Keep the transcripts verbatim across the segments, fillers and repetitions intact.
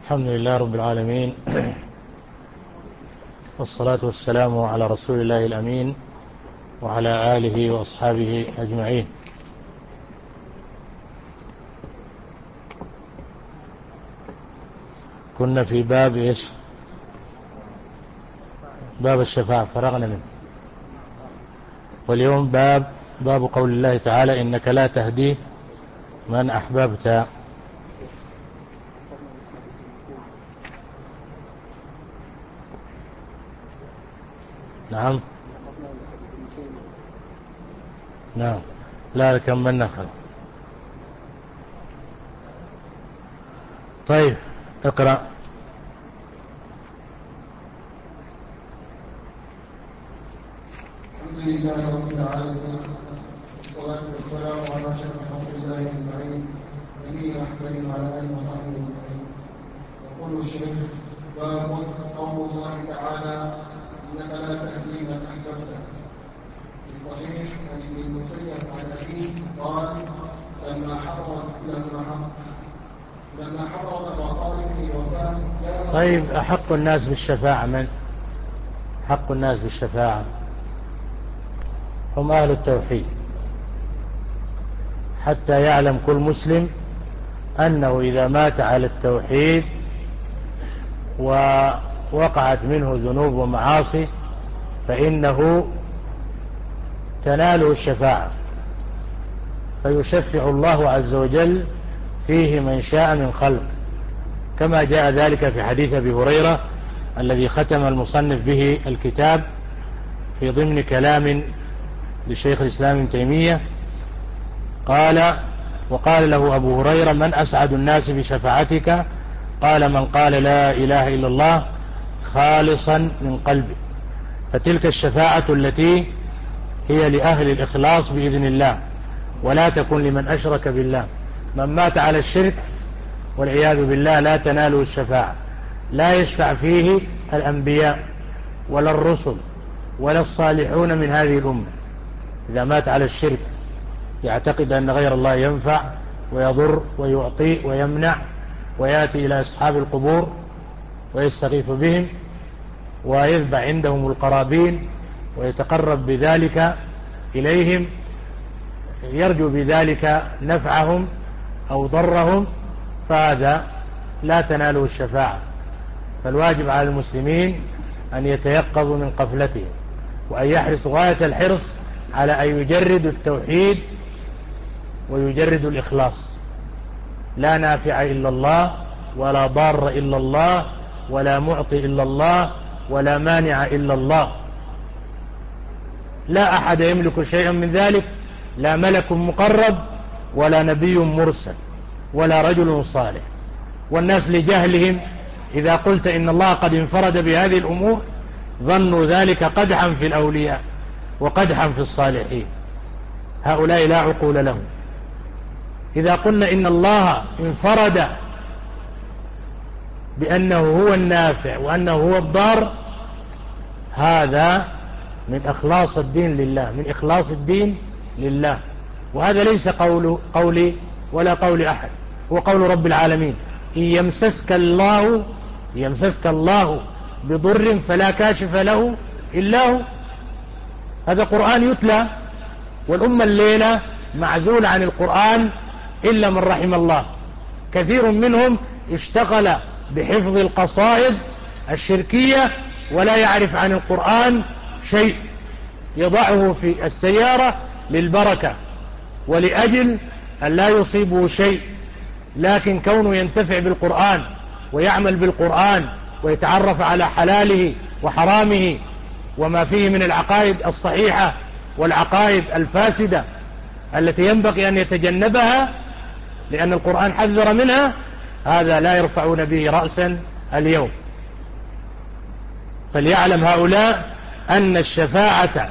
الحمد لله رب العالمين، والصلاة والسلام على رسول الله الأمين وعلى آله وأصحابه أجمعين. كنا في باب إيش؟ باب الشفاعة، فرغنا منه. واليوم باب باب قول الله تعالى: إنك لا تهدي من أحببت. نعم نعم لا كملنا خلاص. طيب اقرأ. الحمد لله رب العالمين، والصلاة والسلام على أشرف خلق الله أجمعين، نبينا محمد وعلى آله وصحبه أجمعين. يقول الشيخ: باب قول الله تعالى: إنك لا تهدي من أحببت. في صحيح عن ابن المسيب عن أبيه قال: لما حضرت لما حضرت لما حضرت أبا طالب الوفاة. طيب، أحق الناس بالشفاعة من؟ حق الناس بالشفاعة هم أهل التوحيد، حتى يعلم كل مسلم أنه إذا مات على التوحيد ووقعت منه ذنوب ومعاصي فإنه تناله الشفاعة، فيشفع الله عز وجل فيه من شاء من خلق، كما جاء ذلك في حديث أبي هريرة الذي ختم المصنف به الكتاب في ضمن كلام لشيخ الإسلام ابن تيمية. قال: وقال له أبو هريرة: من أسعد الناس بشفاعتك؟ قال: من قال لا إله إلا الله خالصا من قلبه. فتلك الشفاعة التي هي لأهل الإخلاص بإذن الله، ولا تكن لمن أشرك بالله. من مات على الشرك والعياذ بالله لا تناله الشفاعة، لا يشفع فيه الأنبياء ولا الرسل ولا الصالحون من هذه الأمة. إذا مات على الشرك يعتقد أن غير الله ينفع ويضر ويعطي ويمنع، ويأتي إلى أصحاب القبور ويستغيث بهم ويذبح عندهم القرابين ويتقرب بذلك إليهم، يرجو بذلك نفعهم أو ضرهم، فهذا لا تناله الشفاعة. فالواجب على المسلمين أن يتيقظوا من غفلتهم، وأن يحرصوا غاية الحرص على أن يجردوا التوحيد ويجردوا الإخلاص. لا نافع إلا الله، ولا ضار إلا الله، ولا معطي إلا الله، ولا مانع إلا الله. لا أحد يملك شيئا من ذلك، لا ملك مقرب ولا نبي مرسل ولا رجل صالح. والناس لجهلهم إذا قلت إن الله قد انفرد بهذه الأمور ظنوا ذلك قدحا في الأولياء وقدحا في الصالحين. هؤلاء لا عقول لهم. إذا قلنا إن الله انفرد بأنه هو النافع وأنه هو الضار، هذا من إخلاص الدين لله، من إخلاص الدين لله. وهذا ليس قول قولي ولا قول أحد، هو قول رب العالمين: إن يمسسك الله يمسسك الله بضر فلا كاشف له إلا هو. هذا قرآن يتلى، والأمة الليلة معزولة عن القرآن إلا من رحم الله. كثير منهم اشتغل بحفظ القصائد الشركية ولا يعرف عن القرآن شيء، يضعه في السيارة للبركة ولأجل أن لا يصيبه شيء، لكن كونه ينتفع بالقرآن ويعمل بالقرآن ويتعرف على حلاله وحرامه وما فيه من العقائد الصحيحة والعقائد الفاسدة التي ينبغي أن يتجنبها لأن القرآن حذر منها، هذا لا يرفعون به رأسا اليوم. فليعلم هؤلاء أن الشفاعة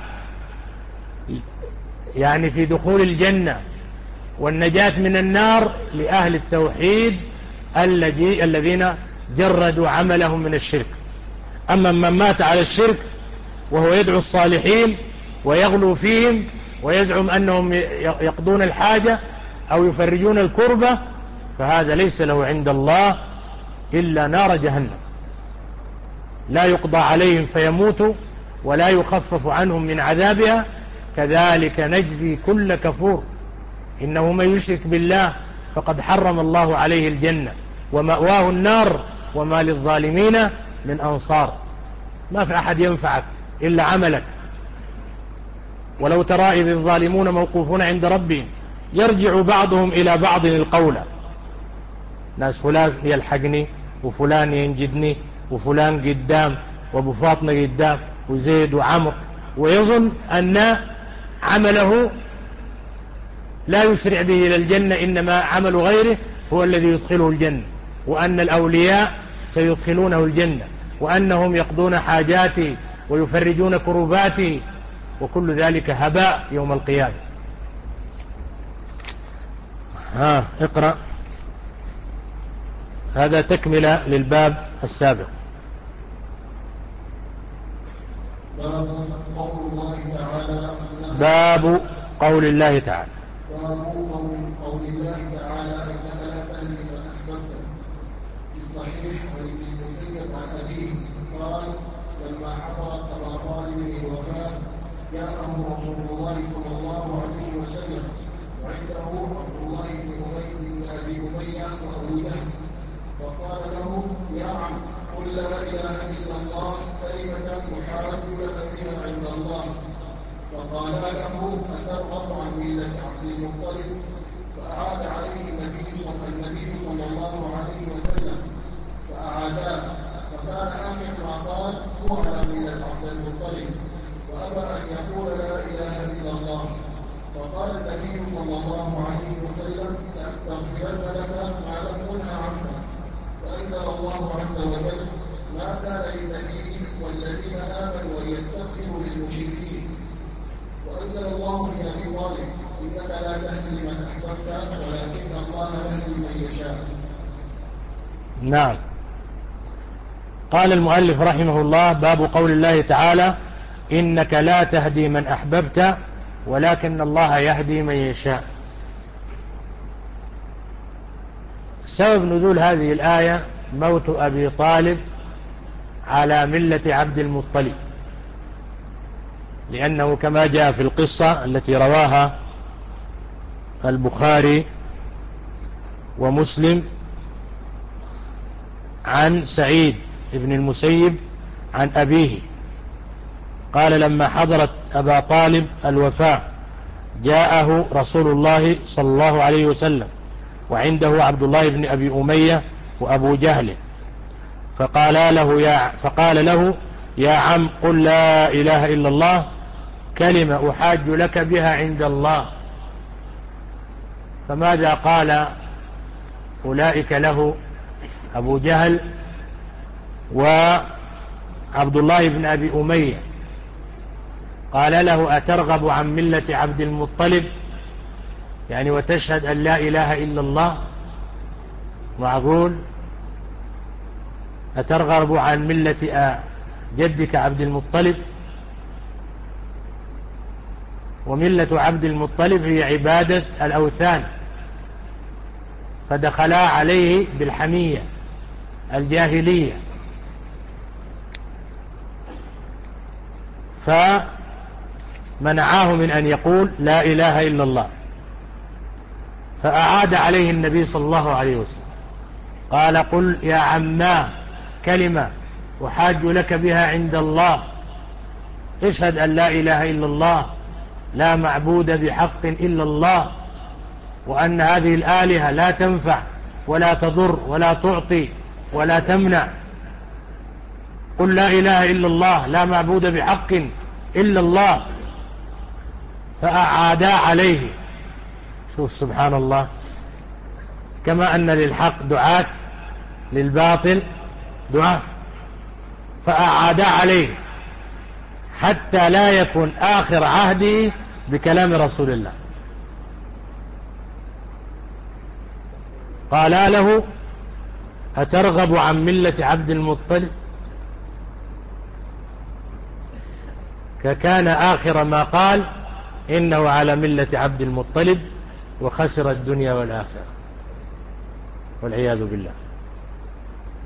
يعني في دخول الجنة والنجاة من النار لأهل التوحيد الذين جردوا عملهم من الشرك. أما من مات على الشرك وهو يدعو الصالحين ويغلو فيهم ويزعم أنهم يقضون الحاجة أو يفرجون الكربة، فهذا ليس له عند الله إلا نار جهنم، لا يقضى عليهم فيموتوا ولا يخفف عنهم من عذابها كذلك نجزي كل كفور إنه من يشرك بالله فقد حرم الله عليه الجنة ومأواه النار وما للظالمين من أنصار. ما في أحد ينفعك إلا عملك. ولو ترى إذ الظالمون موقوفون عند ربهم يرجع بعضهم إلى بعض القول، ناس فلان يلحقني وفلان ينجدني وفلان قدام وابو فاطمة قدام وزيد وعمر، ويظن أن عمله لا يسرع به إلى الجنة، إنما عمل غيره هو الذي يدخله الجنة، وأن الأولياء سيدخلونه الجنة، وأنهم يقضون حاجاته ويفرجون كرباته، وكل ذلك هباء يوم القيامة. ها اقرأ. هذا تكملة للباب السابق. باب قول الله تعالى باب قول الله تعالى باب قول الله تعالى انك لا تهدي من احببت. في الصحيح عن ابن المسيب عن ابيه قال لما حضرت ابا طالب الوفاه جاءه رسول الله صلى الله عليه وسلم وعنده عبد الله بن ابي بن ابي اميه وابو جهل، فقال له يا عم قل لا اله الا الله كلمه يحاج لك بها عند الله. فقال له أترغب عن ملة عبد المطلب؟ فأعاد عليه النبي صلى الله عليه وسلم فأعاداه، فكان آخر ما قال هو على ملة عبد المطلب، وأبى أن يقول لا إله إلا الله. فقال النبي صلى الله عليه وسلم لأستغفرن لك ما لم أنه عنك. فأنزل الله عز وجل ما كان للنبي والذين آمنوا أن يستغفروا للمشركين. وأنزل الله في أبي طالب إنك لا تهدي من أحببت ولكن الله يهدي من يشاء. نعم. قال المؤلف رحمه الله باب قول الله تعالى إنك لا تهدي من أحببت ولكن الله يهدي من يشاء. سبب نزول هذه الآية موت أبي طالب على ملة عبد المطلب، لأنه كما جاء في القصة التي رواها البخاري ومسلم عن سعيد بن المسيب عن أبيه قال لما حضرت أبا طالب الوفاة جاءه رسول الله صلى الله عليه وسلم وعنده عبد الله بن أبي أمية وأبو جهل، فقال له يا, فقال له يا عم قل لا إله إلا الله كلمة أحاج لك بها عند الله. فماذا قال أولئك له أبو جهل وعبد الله بن أبي أمية؟ قال له أترغب عن ملة عبد المطلب، يعني وتشهد أن لا إله إلا الله؟ معقول؟ أترغب عن ملة جدك عبد المطلب؟ وملة عبد المطلب هي عبادة الأوثان، فدخلا عليه بالحمية الجاهلية، فمنعاه من أن يقول لا إله إلا الله. فأعاد عليه النبي صلى الله عليه وسلم قال قل يا عما كلمة أحاج لك بها عند الله، اشهد أن لا إله إلا الله لا معبود بحق إلا الله، وأن هذه الآلهة لا تنفع ولا تضر ولا تعطي ولا تمنع. قل لا إله إلا الله لا معبود بحق إلا الله. فأعادا عليه. شوف سبحان الله، كما أن للحق دعاة للباطل دعاة. فأعادا عليه حتى لا يكون آخر عهده بكلام رسول الله. قال له أترغب عن ملة عبد المطلب؟ فكان آخر ما قال إنه على ملة عبد المطلب وخسر الدنيا والآخرة والعياذ بالله.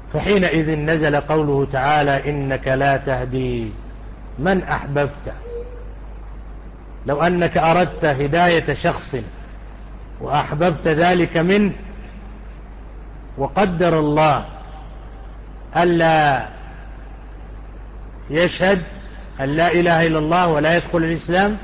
فحينئذ نزل قوله تعالى إنك لا تهدي من أحببت. لو أنك أردت هداية شخص وأحببت ذلك منه، وقدر الله ألا يشهد أن لا إله إلا الله ولا يدخل الإسلام،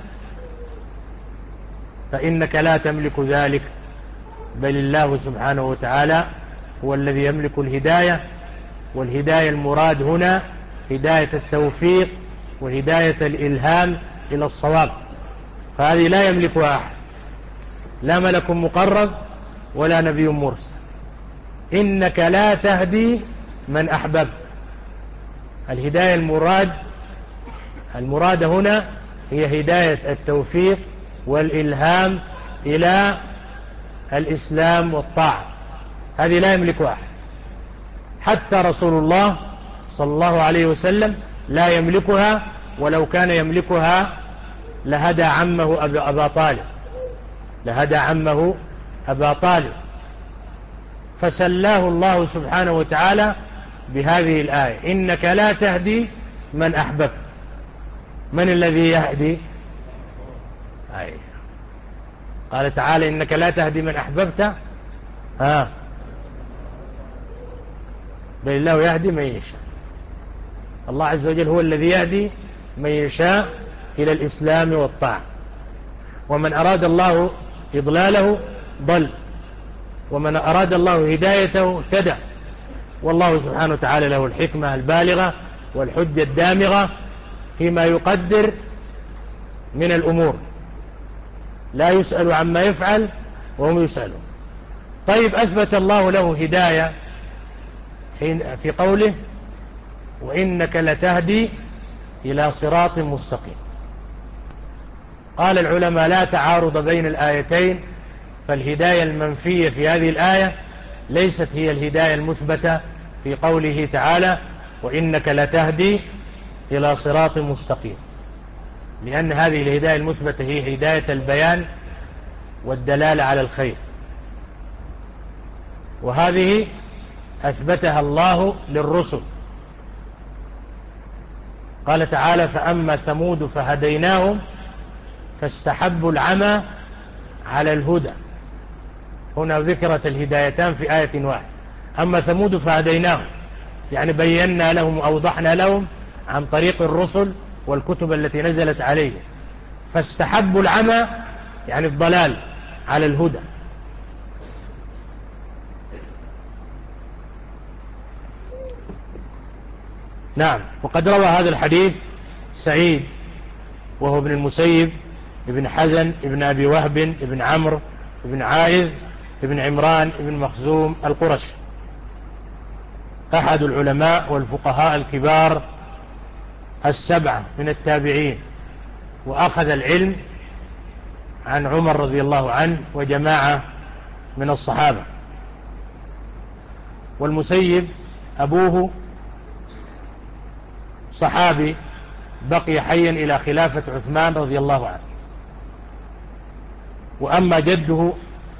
فإنك لا تملك ذلك، بل الله سبحانه وتعالى هو الذي يملك الهداية. والهداية المراد هنا هداية التوفيق وهداية الإلهام إلى الصواب، فهذه لا يملكها أحد، لا ملك مقرب ولا نبي مرسل. إنك لا تهدي من أحببت. الهداية المراد المراد هنا هي هداية التوفيق والإلهام إلى الإسلام والطاعة، هذه لا يملكها أحد، حتى رسول الله صلى الله عليه وسلم لا يملكها، ولو كان يملكها لهدى عمه أبا طالب لهدى عمه أبا طالب فسلاه الله سبحانه وتعالى بهذه الآية: إنك لا تهدي من أحببت. من الذي يهدي؟ أي. قال تعالى: إنك لا تهدي من أحببت، ها بل الله يهدي من يشاء. الله عز وجل هو الذي يهدي من يشاء إلى الإسلام والطاعة، ومن أراد الله إضلاله ضل، ومن أراد الله هدايته اهتدى. والله سبحانه وتعالى له الحكمة البالغة والحجة الدامغة فيما يقدر من الأمور، لا يسأل عما يفعل وهم يسألون. طيب، أثبت الله له هداية في قوله: وإنك لتهدي إلى صراط مستقيم. قال العلماء: لا تعارض بين الآيتين، فالهداية المنفية في هذه الآية ليست هي الهداية المثبتة في قوله تعالى: وإنك لتهدي إلى صراط مستقيم، لأن هذه الهداية المثبتة هي هداية البيان والدلالة على الخير، وهذه أثبتها الله للرسل. قال تعالى: فأما ثمود فهديناهم فاستحبوا العمى على الهدى. هنا ذكرت الهدايتان في آية واحدة. أما ثمود فهديناهم يعني بينا لهم وأوضحنا لهم عن طريق الرسل والكتب التي نزلت عليهم. فاستحبوا العمى يعني الضلال على الهدى. نعم. وقد روى هذا الحديث سعيد وهو ابن المسيب ابن حزن ابن أبي وهب ابن عمرو ابن عائذ ابن عمران ابن مخزوم القرش، أحد العلماء والفقهاء الكبار السبعة من التابعين، وأخذ العلم عن عمر رضي الله عنه وجماعة من الصحابة. والمسيب أبوه صحابي بقي حيا إلى خلافة عثمان رضي الله عنه، وأما جده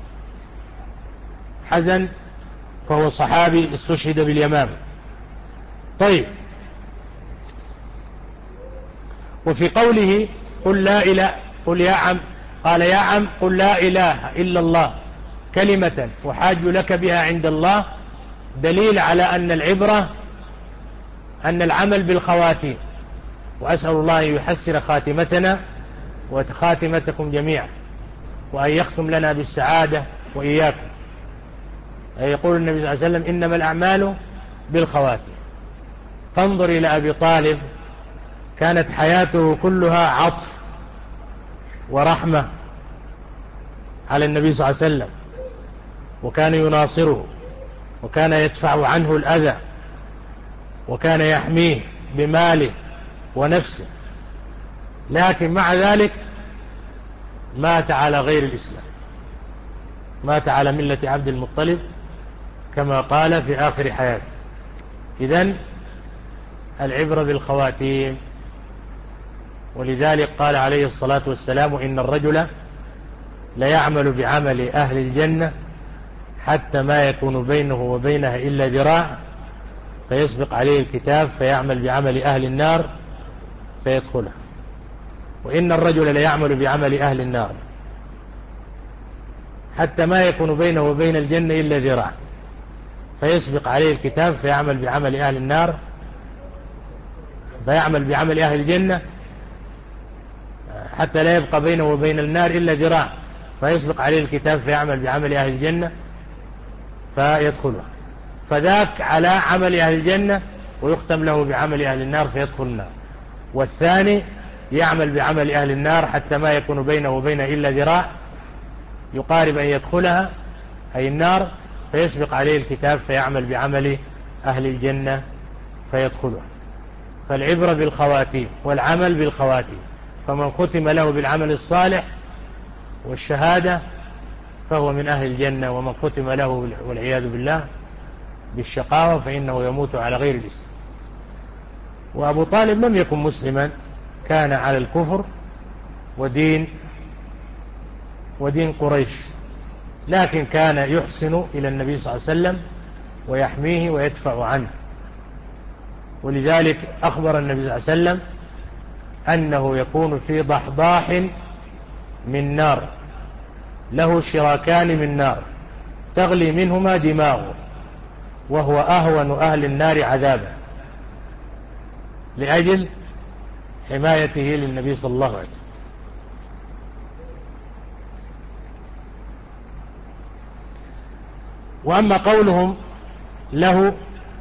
حزن فهو صحابي استشهد باليمامة. طيب، وفي قوله قل لا إله قل يا عم قال يا عم قل لا إله إلا الله كلمة أحاج لك بها عند الله، دليل على أن العبرة أن العمل بالخواتيم. وأسأل الله أن يحسن خاتمتنا وخاتمتكم جميعا، وأن يختم لنا بالسعادة وإياكم. يقول النبي صلى الله عليه وسلم: إنما الأعمال بالخواتيم. فانظر إلى أبي طالب، كانت حياته كلها عطف ورحمة على النبي صلى الله عليه وسلم، وكان يناصره، وكان يدفع عنه الأذى، وكان يحميه بماله ونفسه، لكن مع ذلك مات على غير الإسلام، مات على ملة عبد المطلب كما قال في آخر حياته. إذن العبرة بالخواتيم. ولذلك قال عليه الصلاة والسلام: إن الرجل ليعمل بعمل أهل الجنة حتى ما يكون بينه وبينها إلا ذراع، فيسبق عليه الكتاب فيعمل بعمل أهل النار فيدخلها. وإن الرجل ليعمل بعمل أهل النار حتى ما يكون بينه وبين الجنة إلا ذراع، فيسبق عليه الكتاب فيعمل بعمل أهل النار فيعمل بعمل أهل الجنة حتى لا يبقى بينه وبين النار إلا ذراع، فيسبق عليه الكتاب فيعمل بعمل أهل الجنة فيدخلها. فذاك على عمل أهل الجنة ويختم له بعمل أهل النار فيدخل النار. والثاني يعمل بعمل أهل النار حتى ما يكون بينه وبينه إلا ذراع يقارب أن يدخلها أي النار، فيسبق عليه الكتاب فيعمل بعمل أهل الجنة فيدخلها. فالعبرة بالخواتيم والعمل بالخواتيم، فمن ختم له بالعمل الصالح والشهادة فهو من أهل الجنة، ومن ختم له والعياذ بالله بالشقاوة فإنه يموت على غير الإسلام. وأبو طالب لم يكن مسلما، كان على الكفر ودين ودين قريش، لكن كان يحسن إلى النبي صلى الله عليه وسلم ويحميه ويدفع عنه. ولذلك أخبر النبي صلى الله عليه وسلم أنه يكون في ضحضاح من نار له شراكان من نار تغلي منهما دماغه، وهو أهون أهل النار عذابا، لأجل حمايته للنبي صلى الله عليه وسلم. وأما قولهم له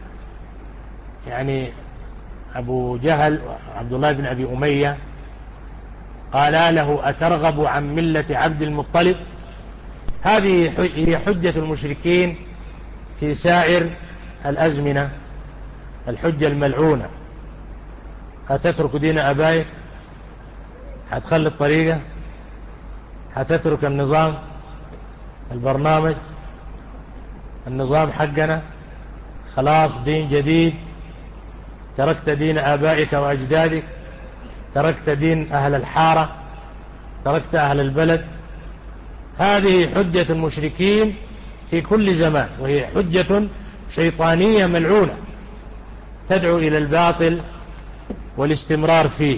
يعني أبو جهل عبد الله بن أبي أمية قال له أترغب عن ملة عبد المطلب، هذه هي حجة المشركين في سائر الأزمنة، الحجة الملعونة. هتترك دين أبائك، هتخلي الطريقة، هتترك النظام البرنامج النظام حقنا، خلاص دين جديد، تركت دين آبائك وأجدادك، تركت دين أهل الحارة، تركت أهل البلد. هذه حجة المشركين في كل زمان، وهي حجة شيطانية ملعونة تدعو إلى الباطل والاستمرار فيه.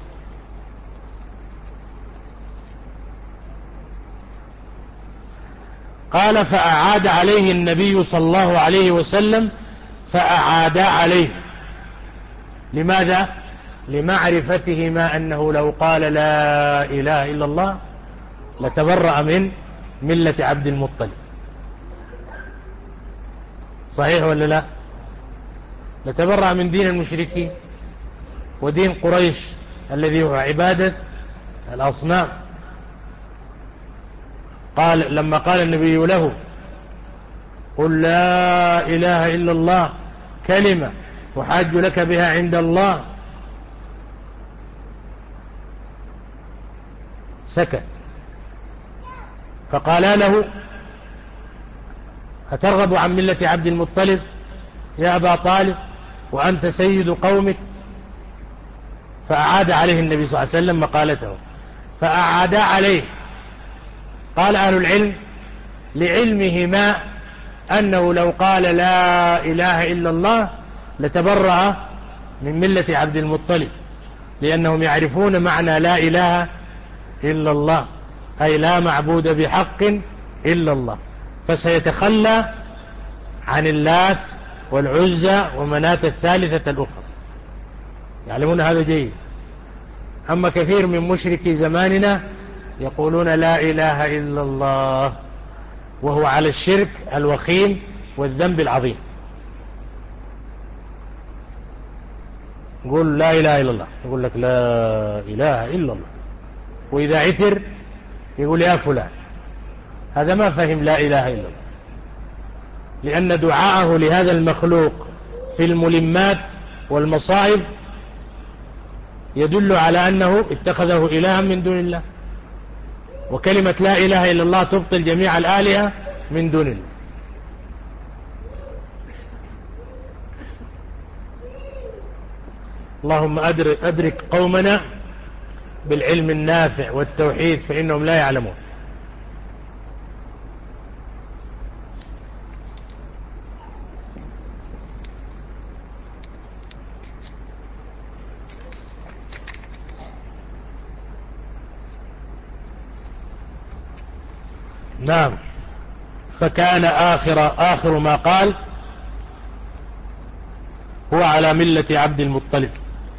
قال فأعاد عليه النبي صلى الله عليه وسلم فأعاد عليه. لماذا؟ لمعرفتهما أنه لو قال لا إله إلا الله لتبرأ من ملة عبد المطلب. صحيح ولا لا؟ لتبرأ من دين المشركين ودين قريش الذي هو عبادة الأصنام. قال لما قال النبي له قل لا إله إلا الله كلمة أحاج لك بها عند الله، سكت. فقال له أترغب عن ملة عبد المطلب يا أبا طالب وأنت سيد قومك؟ فأعاد عليه النبي صلى الله عليه وسلم مقالته، فأعاد عليه. قال أهل العلم لعلمهما أنه لو قال لا إله إلا الله لتبرأ من ملة عبد المطلب، لأنهم يعرفون معنى لا إله إلا الله، أي لا معبود بحق إلا الله، فسيتخلى عن اللات والعزى ومناة الثالثة الأخرى، يعلمون هذا جيد. أما كثير من مشركي زماننا يقولون لا إله إلا الله وهو على الشرك الوخيم والذنب العظيم. يقول لا إله إلا الله، يقول لك لا إله إلا الله، وإذا عتر يقول يا فلان. هذا ما فهم لا إله إلا الله، لأن دعاءه لهذا المخلوق في الملمات والمصائب يدل على أنه اتخذه إلها من دون الله، وكلمة لا إله إلا الله تبطل جميع الآلهة من دون الله. اللهم أدرك قومنا بالعلم النافع والتوحيد فإنهم لا يعلمون. نعم. فكان آخر, آخر ما قال هو على ملة عبد المطلب.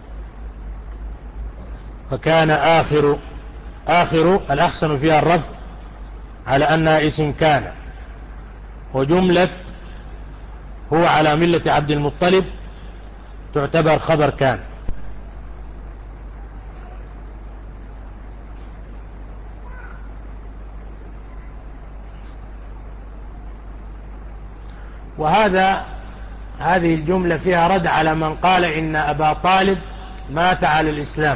فكان آخر آخر الأحسن فيها الرفض على أنها اسم كان، وجملة هو على ملة عبد المطلب تعتبر خبر كان. وهذا هذه الجملة فيها رد على من قال إن أبا طالب مات على الإسلام.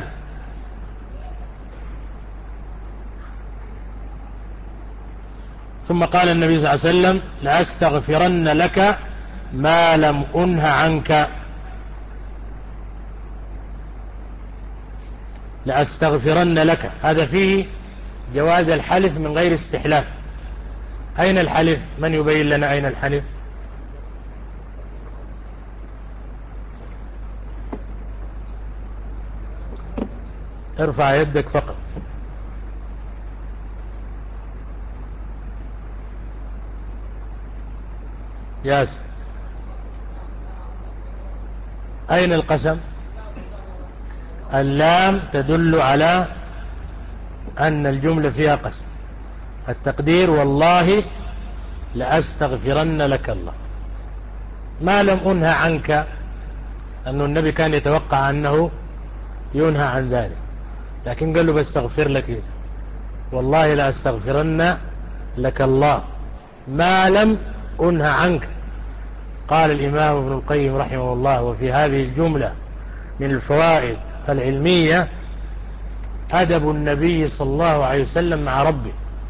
ثم قال النبي صلى الله عليه وسلم لأستغفرن لك ما لم أنه عنك. لأستغفرن لك، هذا فيه جواز الحلف من غير استحلاف. أين الحلف؟ من يبين لنا أين الحلف؟ ارفع يدك فقط. ياسر، أين القسم؟ اللام تدل على أن الجملة فيها قسم. التقدير والله لأستغفرن لك الله. ما لم أنهى عنك، أن النبي كان يتوقع أنه ينهى عن ذلك، لكن قال له بستغفر لك، والله لأستغفرن لك الله ما لم أنهى عنك. قال الإمام ابن القيم رحمه الله: وفي هذه الجملة من الفوائد العلمية أدب النبي صلى الله عليه وسلم مع ربه،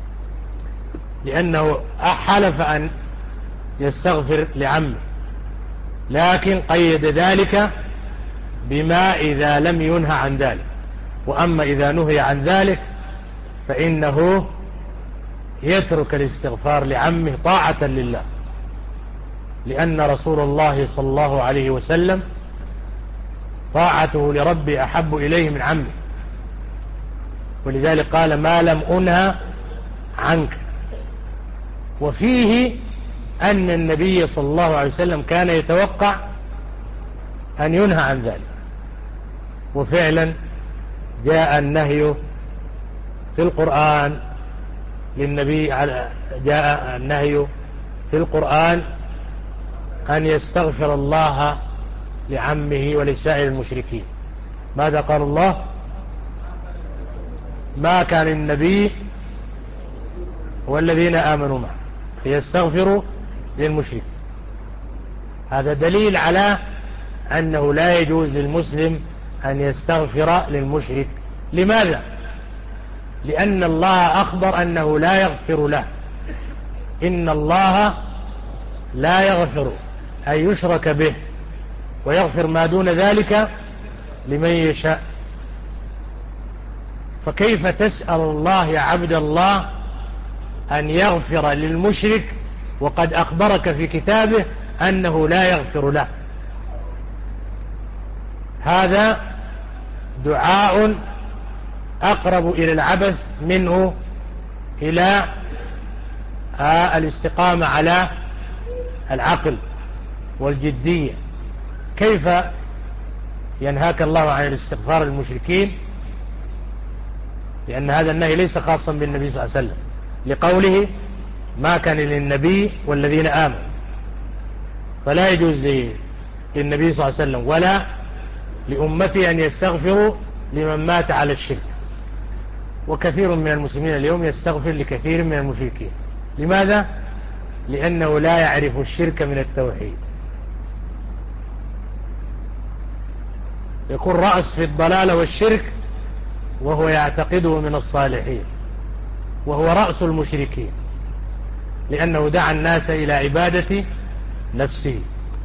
لأنه حلف أن يستغفر لعمه، لكن قيد ذلك بما إذا لم ينهى عن ذلك. وأما إذا نهي عن ذلك فإنه يترك الاستغفار لعمه طاعة لله، لأن رسول الله صلى الله عليه وسلم طاعته لربه أحب إليه من عمه، ولذلك قال ما لم أنهى عنك. وفيه أن النبي صلى الله عليه وسلم كان يتوقع أن ينهى عن ذلك، وفعلا جاء النهي في القرآن للنبي، جاء النهي في القرآن أن يستغفر الله لعمه ولسائر المشركين. ماذا قال الله؟ ما كان النبي والذين آمنوا معه يستغفروا للمشركين. هذا دليل على أنه لا يجوز للمسلم أن يستغفر للمشرك. لماذا؟ لأن الله أخبر أنه لا يغفر له. إن الله لا يغفر أن يشرك به ويغفر ما دون ذلك لمن يشاء. فكيف تسأل الله يا عبد الله أن يغفر للمشرك وقد أخبرك في كتابه أنه لا يغفر له؟ هذا دعاء أقرب إلى العبث منه إلى الاستقامة على العقل والجدية. كيف ينهاك الله عن الاستغفار للمشركين؟ لأن هذا النهي ليس خاصا بالنبي صلى الله عليه وسلم، لقوله ما كان للنبي والذين آمنوا، فلا يجوز للنبي صلى الله عليه وسلم ولا لأمته أن يستغفروا لمن مات على الشرك. وكثير من المسلمين اليوم يستغفر لكثير من المشركين. لماذا؟ لأنه لا يعرف الشرك من التوحيد. يكون رأس في الضلال والشرك وهو يعتقده من الصالحين، وهو رأس المشركين، لأنه دعا الناس إلى عبادة نفسه.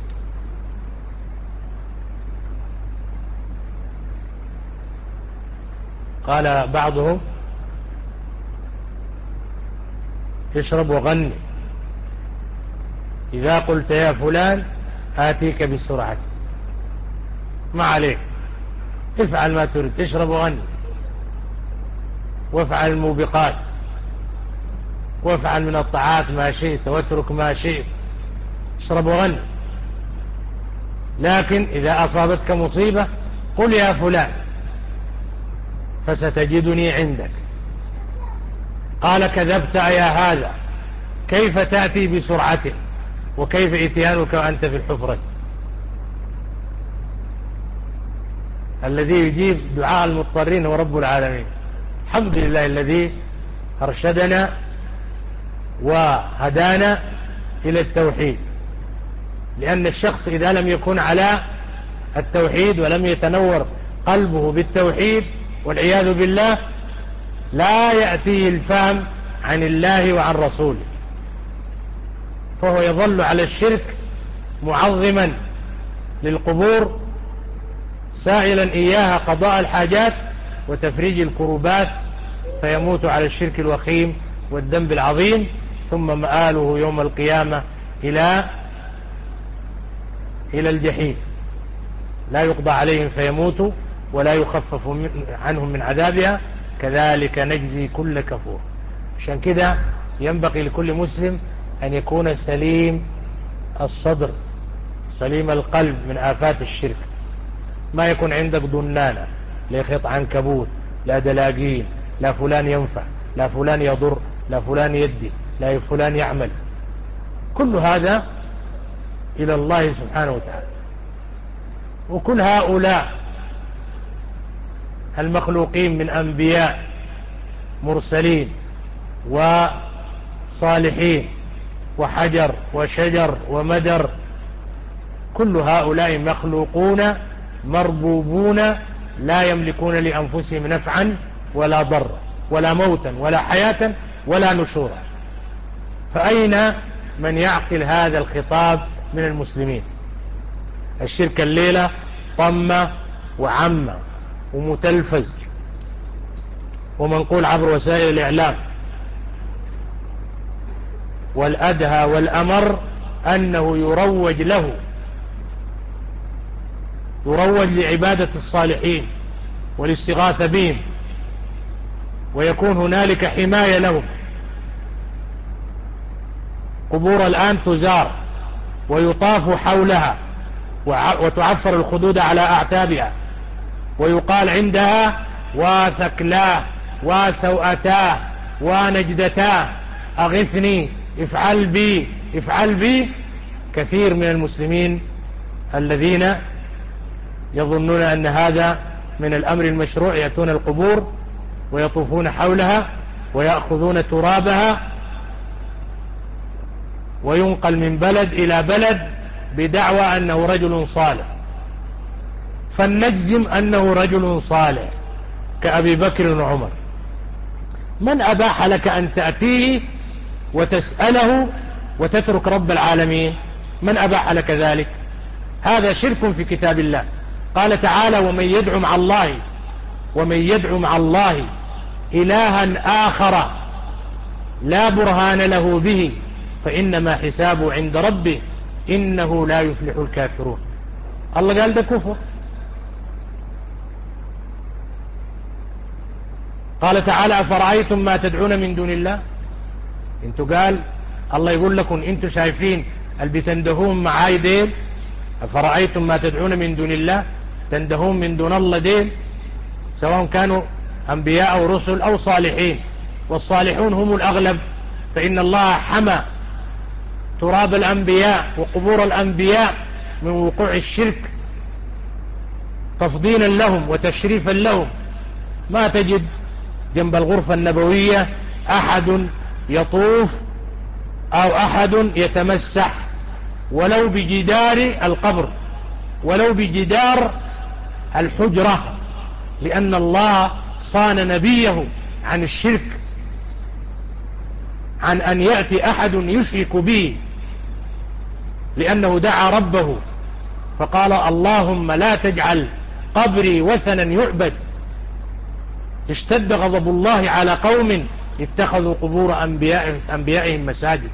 قال بعضهم اشرب وغني، إذا قلت يا فلان آتيك بسرعة، ما عليك، افعل ما تريد، اشرب وغني وافعل الموبقات. وافعل من الطاعات ما شئت واترك ما شئت، اشرب وغني. لكن إذا أصابتك مصيبة قل يا فلان فستجدني عندك. قال كذبت يا هذا، كيف تأتي بسرعة وكيف إتيانك وأنت في الحفرة؟ الذي يجيب دعاء المضطرين هو رب العالمين. الحمد لله الذي أرشدنا وهدانا إلى التوحيد، لأن الشخص إذا لم يكن على التوحيد ولم يتنور قلبه بالتوحيد والعياذ بالله لا يأتيه الفهم عن الله وعن رسوله، فهو يظل على الشرك معظما للقبور سائلا إياها قضاء الحاجات وتفريج الكروبات، فيموت على الشرك الوخيم والذنب العظيم، ثم مآله يوم القيامة إلى إلى الجحيم، لا يقضى عليهم فيموتوا ولا يخفف عنهم من عذابها، كذلك نجزي كل كفور. عشان كده ينبغي لكل مسلم أن يكون سليم الصدر سليم القلب من آفات الشرك، ما يكون عندك ضنانة، لا خيط عنكبوت، لا دلاقين، لا فلان ينفع، لا فلان يضر، لا فلان يدي، لا فلان يعمل. كل هذا إلى الله سبحانه وتعالى. وكل هؤلاء المخلوقين من أنبياء مرسلين وصالحين وحجر وشجر ومدر، كل هؤلاء مخلوقون مربوبون لا يملكون لأنفسهم نفعا ولا ضرا ولا موتا ولا حياة ولا نشورا. فأين من يعقل هذا الخطاب من المسلمين؟ الشرك الليلة طم وعم ومتلفز ومنقول عبر وسائل الإعلام، والأدهى والأمر أنه يروج له، يروج لعبادة الصالحين والاستغاثة بهم، ويكون هنالك حماية لهم. قبور الآن تزار ويطاف حولها وتعفر الخدود على أعتابها، ويقال عندها وثكلاه وسوأتاه ونجدتاه، أغثني، افعل بي افعل بي. كثير من المسلمين الذين يظنون أن هذا من الأمر المشروع يأتون القبور ويطوفون حولها ويأخذون ترابها، وينقل من بلد إلى بلد بدعوى أنه رجل صالح، فلنجزم أنه رجل صالح كأبي بكر وعمر. من أباح لك أن تأتيه وتسأله وتترك رب العالمين؟ من أباح لك ذلك؟ هذا شرك في كتاب الله. قال تعالى: ومن يدعو مع الله ومن يدعو مع الله إلها آخر لا برهان له به فإنما حسابه عند ربه إنه لا يفلح الكافرون. الله قال ده كفر. قال تعالى: أفرأيتم ما تدعون من دون الله. انتوا قال الله يقول لكم انتوا شايفين اللي بتندهون معاي ديل، أفرأيتم ما تدعون من دون الله، تندهون من دون الله ديل، سواء كانوا أنبياء أو رسل أو صالحين، والصالحون هم الأغلب، فإن الله حمى تراب الأنبياء وقبور الأنبياء من وقوع الشرك تفضيلا لهم وتشريفا لهم. ما تجد جنب الغرفة النبوية أحد يطوف أو أحد يتمسح ولو بجدار القبر ولو بجدار الحجرة، لأن الله صان نبيه عن الشرك، عن أن يأتي أحد يشرك به، لأنه دعا ربه فقال: اللهم لا تجعل قبري وثنا يعبد. اشتد غضب الله على قوم اتخذوا قبور أنبيائهم, أنبيائهم مساجد.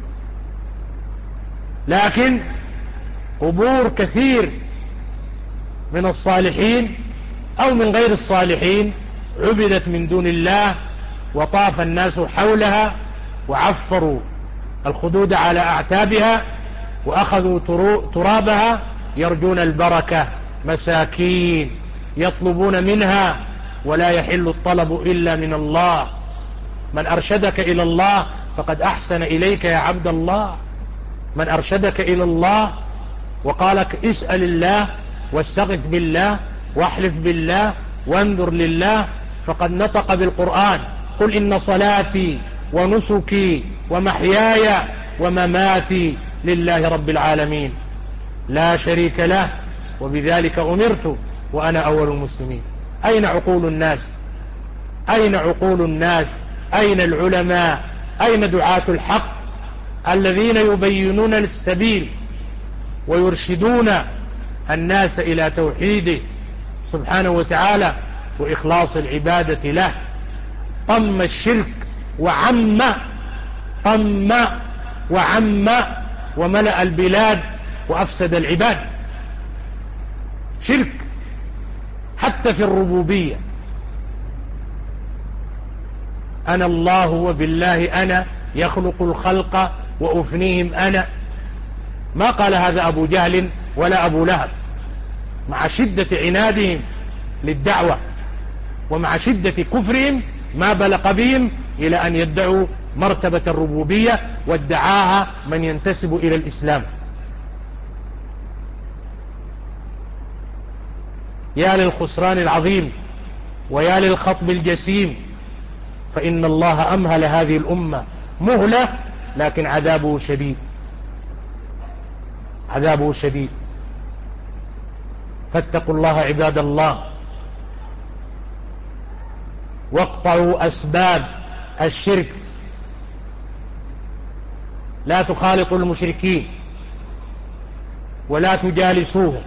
لكن قبور كثير من الصالحين أو من غير الصالحين عبدت من دون الله، وطاف الناس حولها وعفروا الخدود على أعتابها وأخذوا ترابها يرجون البركة، مساكين يطلبون منها ولا يحل الطلب إلا من الله. من أرشدك إلى الله فقد أحسن إليك يا عبد الله. من أرشدك إلى الله وقالك اسأل الله واستغث بالله واحلف بالله وانذر لله فقد نطق بالقرآن: قل إن صلاتي ونسكي ومحياي ومماتي لله رب العالمين لا شريك له وبذلك أمرت وأنا أول المسلمين. أين عقول الناس؟ أين عقول الناس؟ أين العلماء؟ أين دعاة الحق الذين يبينون السبيل ويرشدون الناس إلى توحيده سبحانه وتعالى وإخلاص العبادة له؟ طم الشرك وعم طم وعم وملأ البلاد وأفسد العباد. شرك حتى في الربوبية. أنا الله وبالله أنا يخلق الخلق وأفنيهم أنا. ما قال هذا أبو جهل ولا أبو لهب، مع شدة عنادهم للدعوة ومع شدة كفرهم ما بلغ بهم إلى أن يدعوا مرتبة الربوبية وادعاها من ينتسب إلى الإسلام. يا للخسران العظيم ويا للخطب الجسيم، فإن الله أمهل هذه الأمة مهلة لكن عذابه شديد، عذابه شديد. فاتقوا الله عباد الله واقطعوا أسباب الشرك. لا تخالطوا المشركين ولا تجالسوهم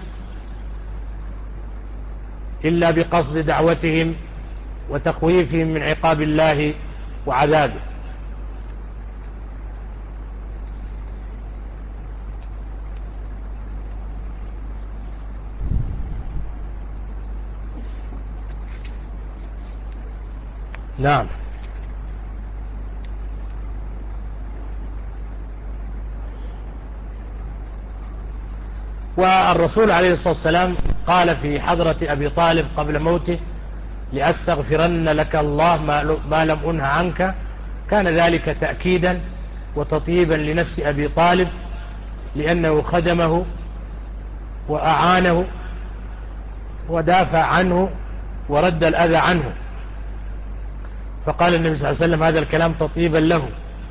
إلا بقصد دعوتهم وتخويفهم من عقاب الله وعذابه. نعم. والرسول عليه الصلاة والسلام قال في حضرة أبي طالب قبل موته: لأستغفرن لك الله ما لم أنه عنك. كان ذلك تأكيدا وتطييبا لنفس أبي طالب لأنه خدمه وأعانه ودافع عنه ورد الأذى عنه، فقال النبي صلى الله عليه وسلم هذا الكلام تطيبا له.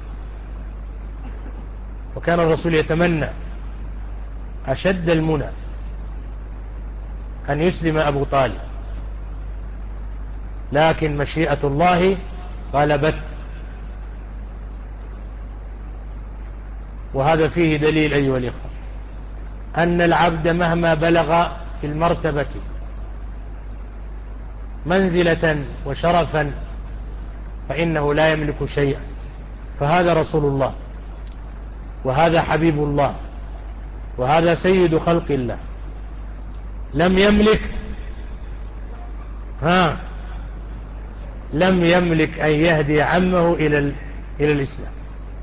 وكان الرسول يتمنى أشد المنى أن يسلم أبو طالب، لكن مشيئة الله غلبت. وهذا فيه دليل أيها الإخوة أن العبد مهما بلغ في المرتبة منزلة وشرفا فإنه لا يملك شيئا. فهذا رسول الله وهذا حبيب الله وهذا سيد خلق الله، لم يملك ها لم يملك أن يهدي عمه إلى إلى الإسلام.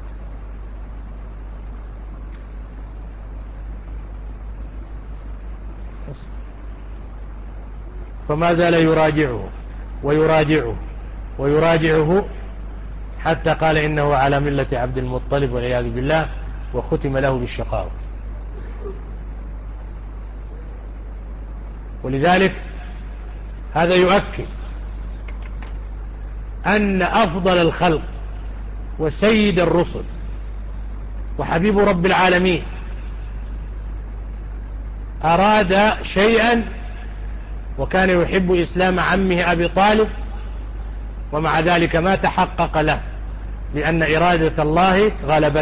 فما زال يراجعه ويراجعه ويراجعه حتى قال إنه على ملة عبد المطلب والعياذ بالله، وختم له بالشقاوة. ولذلك هذا يؤكد أن أفضل الخلق وسيد الرسل وحبيب رب العالمين أراد شيئا وكان يحب إسلام عمه أبي طالب، ومع ذلك ما تحقق له لأن إرادة الله غلبت.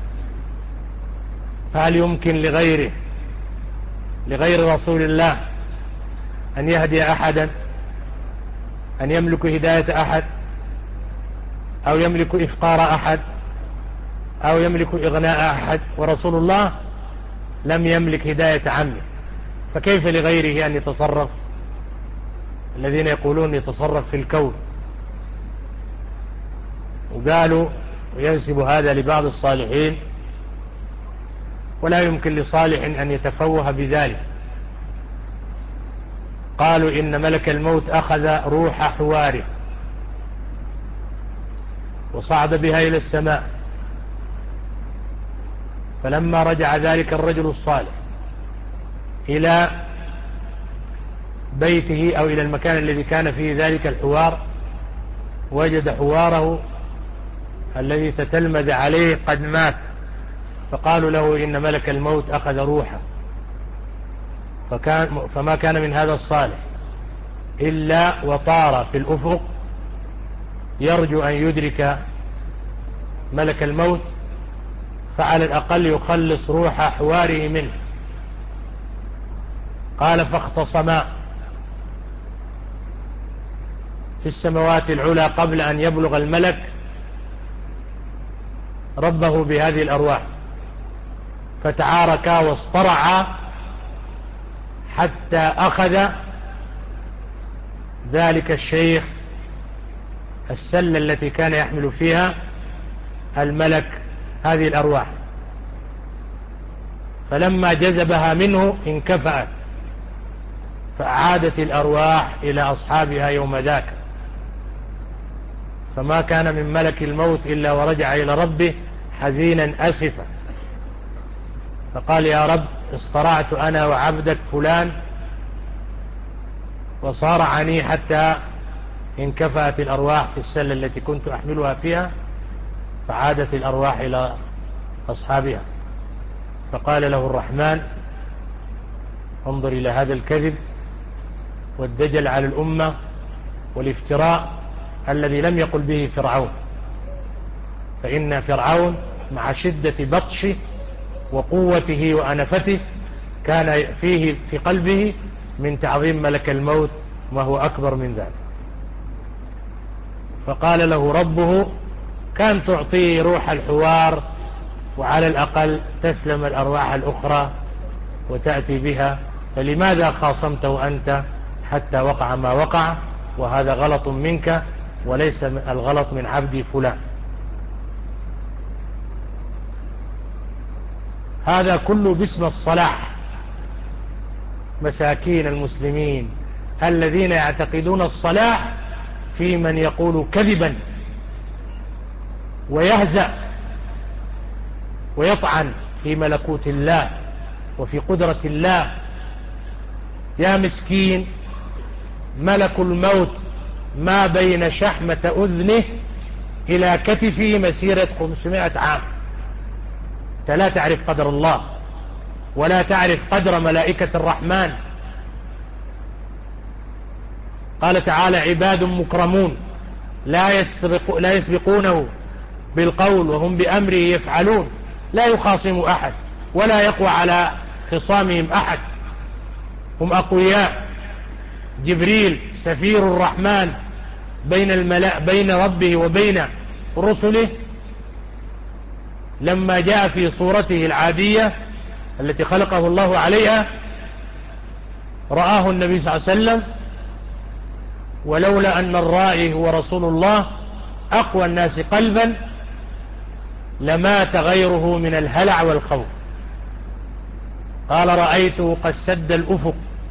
فهل يمكن لغيره لغير رسول الله أن يهدي أحدا، أن يملك هداية أحد أو يملك إفقار أحد أو يملك إغناء أحد؟ ورسول الله لم يملك هداية عمه، فكيف لغيره أن يتصرف؟ الذين يقولون يتصرف في الكون، وقالوا وينسب هذا لبعض الصالحين، ولا يمكن لصالح أن يتفوه بذلك. قالوا إن ملك الموت أخذ روح حواره وصعد بها إلى السماء، فلما رجع ذلك الرجل الصالح إلى بيته أو إلى المكان الذي كان فيه ذلك الحوار، وجد حواره الذي تتلمذ عليه قد مات، فقالوا له إن ملك الموت أخذ روحه. فكان فما كان من هذا الصالح إلا وطار في الأفق يرجو أن يدرك ملك الموت، فعلى الأقل يخلص روح حواره منه. قال فاختصما في السماوات العلى قبل أن يبلغ الملك ربه بهذه الأرواح، فتعاركا واصطرعا حتى أخذ ذلك الشيخ السلة التي كان يحمل فيها الملك هذه الأرواح، فلما جذبها منه انكفأت، فأعادت الأرواح إلى أصحابها يوم ذاك. فما كان من ملك الموت إلا ورجع إلى ربه حزينا أسفا، فقال يا رب اصطرعت أنا وعبدك فلان وصارعني حتى انكفأت الأرواح في السلة التي كنت أحملها فيها، فعادت الأرواح إلى أصحابها. فقال له الرحمن انظر إلى هذا الكذب والدجل على الأمة والافتراء الذي لم يقل به فرعون، فإن فرعون مع شدة بطشه وقوته وأنفته كان فيه في قلبه من تعظيم ملك الموت ما هو أكبر من ذلك. فقال له ربه كان تعطيه روح الحوار وعلى الأقل تسلم الأرواح الأخرى وتأتي بها، فلماذا خاصمته أنت حتى وقع ما وقع؟ وهذا غلط منك وليس الغلط من عبدي فلان. هذا كله باسم الصلاح. مساكين المسلمين الذين يعتقدون الصلاح في من يقول كذبا ويهزأ ويطعن في ملكوت الله وفي قدرة الله. يا مسكين، ملك الموت ما بين شحمة أذنه إلى كتفه مسيرة خمسمائة عام. أنت لا تعرف قدر الله ولا تعرف قدر ملائكة الرحمن. قال تعالى عباد مكرمون لا, يسبق لا يسبقونه بالقول وهم بأمره يفعلون، لا يخاصم أحد ولا يقوى على خصامهم أحد، هم أقوياء. جبريل سفير الرحمن بين الملأ بين ربه وبين رسله، لما جاء في صورته العادية التي خلقه الله عليها رآه النبي صلى الله عليه وسلم، ولولا أن الرائي هو رسول الله أقوى الناس قلبا لمات غيره من الهلع والخوف. قال رأيته قد سد الأفق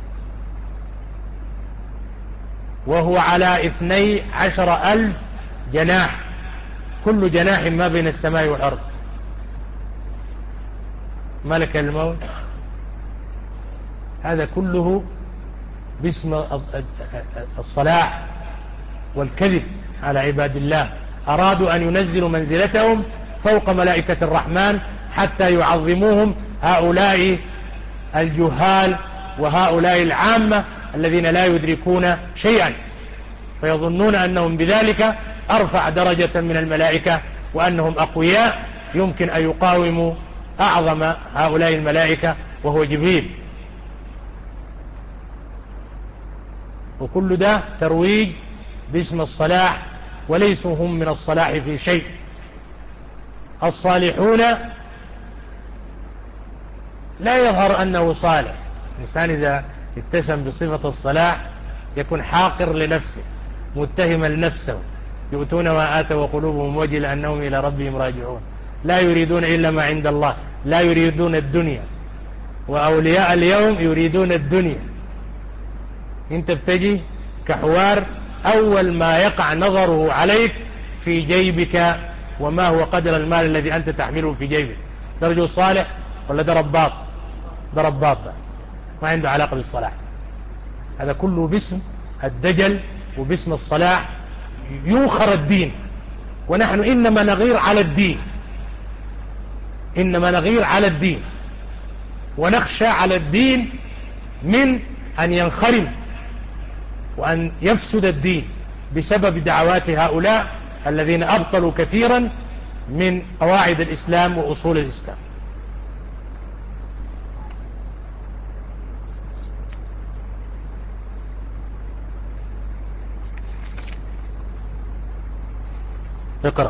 وهو على اثني عشر ألف جناح، كل جناح ما بين السماء والأرض. ملك الموت هذا كله باسم الصلاح والكذب على عباد الله. أرادوا أن ينزلوا منزلتهم فوق ملائكة الرحمن حتى يعظموهم هؤلاء الجهال وهؤلاء العامة الذين لا يدركون شيئا، فيظنون أنهم بذلك أرفع درجة من الملائكة وأنهم أقوياء يمكن أن يقاوموا أعظم هؤلاء الملائكة وهو جبريل. وكل ده ترويج باسم الصلاح، وليسوا هم من الصلاح في شيء. الصالحون لا يظهر أنه صالح. الإنسان إذا اتسم بصفة الصلاح يكون حاقر لنفسه متهما لنفسه، يؤتون ما آتوا وقلوبهم وجلة أنهم إلى ربهم راجعون لا يريدون إلا ما عند الله لا يريدون الدنيا وأولياء اليوم يريدون الدنيا. انت بتجي كحوار أول ما يقع نظره عليك في جيبك وما هو قدر المال الذي أنت تحمله في جيبك، ده رجل صالح ولا ده رباط؟ ده رباط، ده ما عنده علاقة بالصلاح. هذا كله باسم الدجل وباسم الصلاح يوخر الدين، ونحن إنما نغير على الدين، إنما نغير على الدين ونخشى على الدين من أن ينخرم وأن يفسد الدين بسبب دعوات هؤلاء الذين أبطلوا كثيرا من قواعد الإسلام وأصول الإسلام. اقرأ.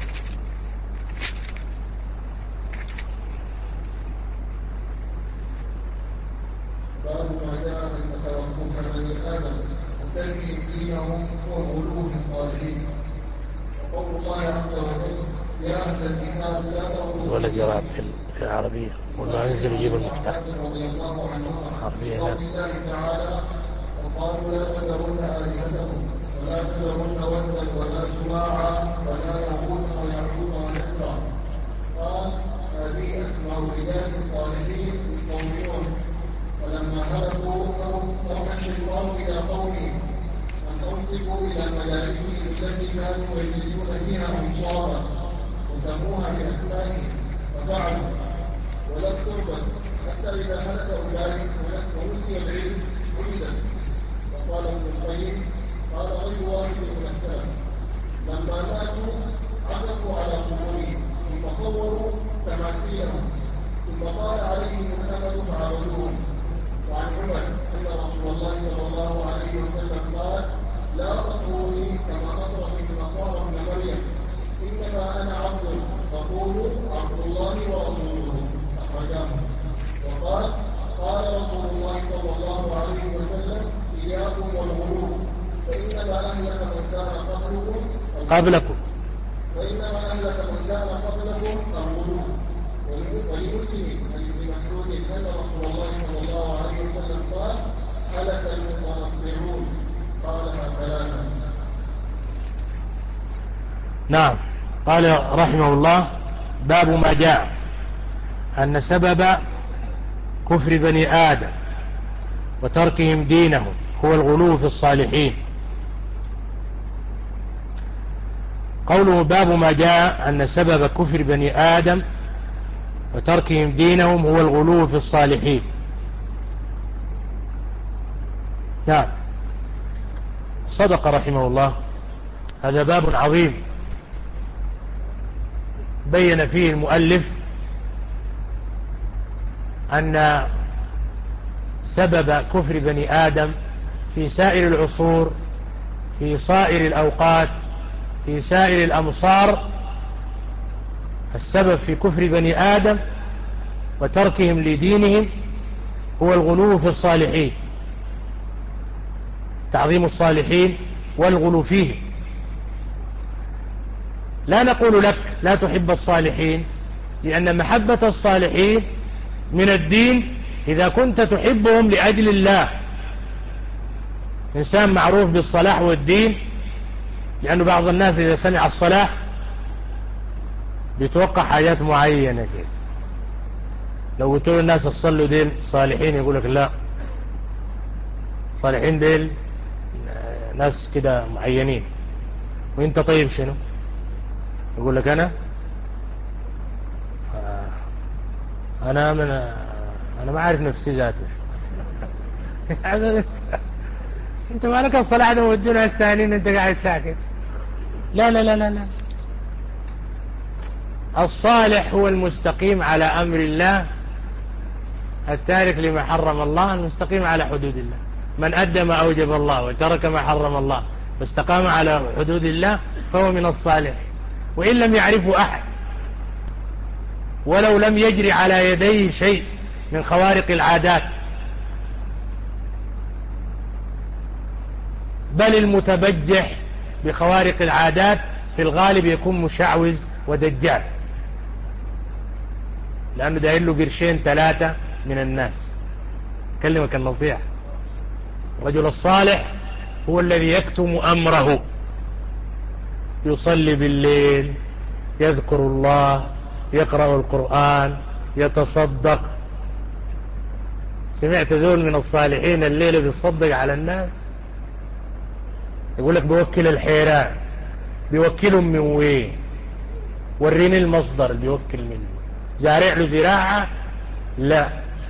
باب ما جاء ان سبب بني ادم وتركهم دينهم وغلو في الصالحين. وقول الله عز وجل يا اهل الكتاب لا تغلوا ولا جرات في العربية ولا ينزل يجيب المفتاح رضي الله عنهما عربية. قول الله تعالى وقالوا لا تذرن الهتكم ولا تذرن ودا ولا سواعا ولا يغوث ويعوق ونسرا. قال هذه اسماء رجال صالحين من قوم نوح فلما هلكوا اوحى الشيطان الى قومهم ان انصبوا الى مجالسهم التي كانوا يجلسون فيها انصابا وسموها باسمائهم ففعلوا ولم تربت حتى اذا هلك اولئك ونسي العلم ولدت. وقال ابن القيم قال غير واحد من السلف لما ماتوا عكفوا على قبورهم ثم صوروا تماثيلهم ثم طال عليهم الامد فعبدوهم. وعن عمر ان رسول الله صلى الله عليه وسلم قال لا تطروني كما اطرت النصارى ابن مريم انما انا عبد فقولوا عبد الله ورسوله اخرجاه. وقال قال رسول الله صلى الله عليه وسلم اياكم والغلو فانما اهلك من كان قبلكم قبلكم فانما اهلك من كان قبلكم الغلو. ولمسلم عن ابن مسعود ان رسول الله صلى الله عليه وسلم قال هلك المتنطعون قالها ثلاثا. نعم. قال رحمه الله باب ما جاء أن سبب كفر بني آدم وتركهم دينهم هو الغلو في الصالحين. قوله باب ما جاء أن سبب كفر بني آدم وتركهم دينهم هو الغلو في الصالحين. نعم صدق رحمه الله. هذا باب عظيم بين فيه المؤلف أن سبب كفر بني آدم في سائر العصور في سائر الأوقات في سائر الأمصار، السبب في كفر بني آدم وتركهم لدينهم هو الغلو في الصالحين، تعظيم الصالحين والغلو فيهم. لا نقول لك لا تحب الصالحين، لأن محبة الصالحين من الدين إذا كنت تحبهم لأجل الله. إنسان معروف بالصلاح والدين، لأنه بعض الناس إذا سمع الصلاح بيتوقع حاجات معينة كده. لو قلت له الناس الصلوا ديل صالحين يقول لك لا، صالحين ديل ناس كده معينين. وانت طيب شنو؟ يقول لك انا آه انا من انا ما عارف نفسي ذاته. انت مالك الصلاح ده ودونا الثانيين انت قاعد ساكت. لا لا لا لا لا الصالح هو المستقيم على امر الله، التارك لما حرم الله، المستقيم على حدود الله. من أدى ما أوجب الله وترك ما حرم الله واستقام على حدود الله فهو من الصالح، وإن لم يعرفه أحد ولو لم يجري على يديه شيء من خوارق العادات. بل المتبجح بخوارق العادات في الغالب يكون مشعوذ ودجال، لأنه داير له قرشين ثلاثة من الناس. كلمك النصيحة. الرجل الصالح هو الذي يكتم أمره، يصلي بالليل، يذكر الله، يقرأ القرآن، يتصدق. سمعت ذول من الصالحين الليلة بيصدق على الناس؟ يقول لك بيوكل الحيران. بيوكلهم من وين؟ وريني المصدر اللي بيوكل منه. زارع له زراعة؟ لا.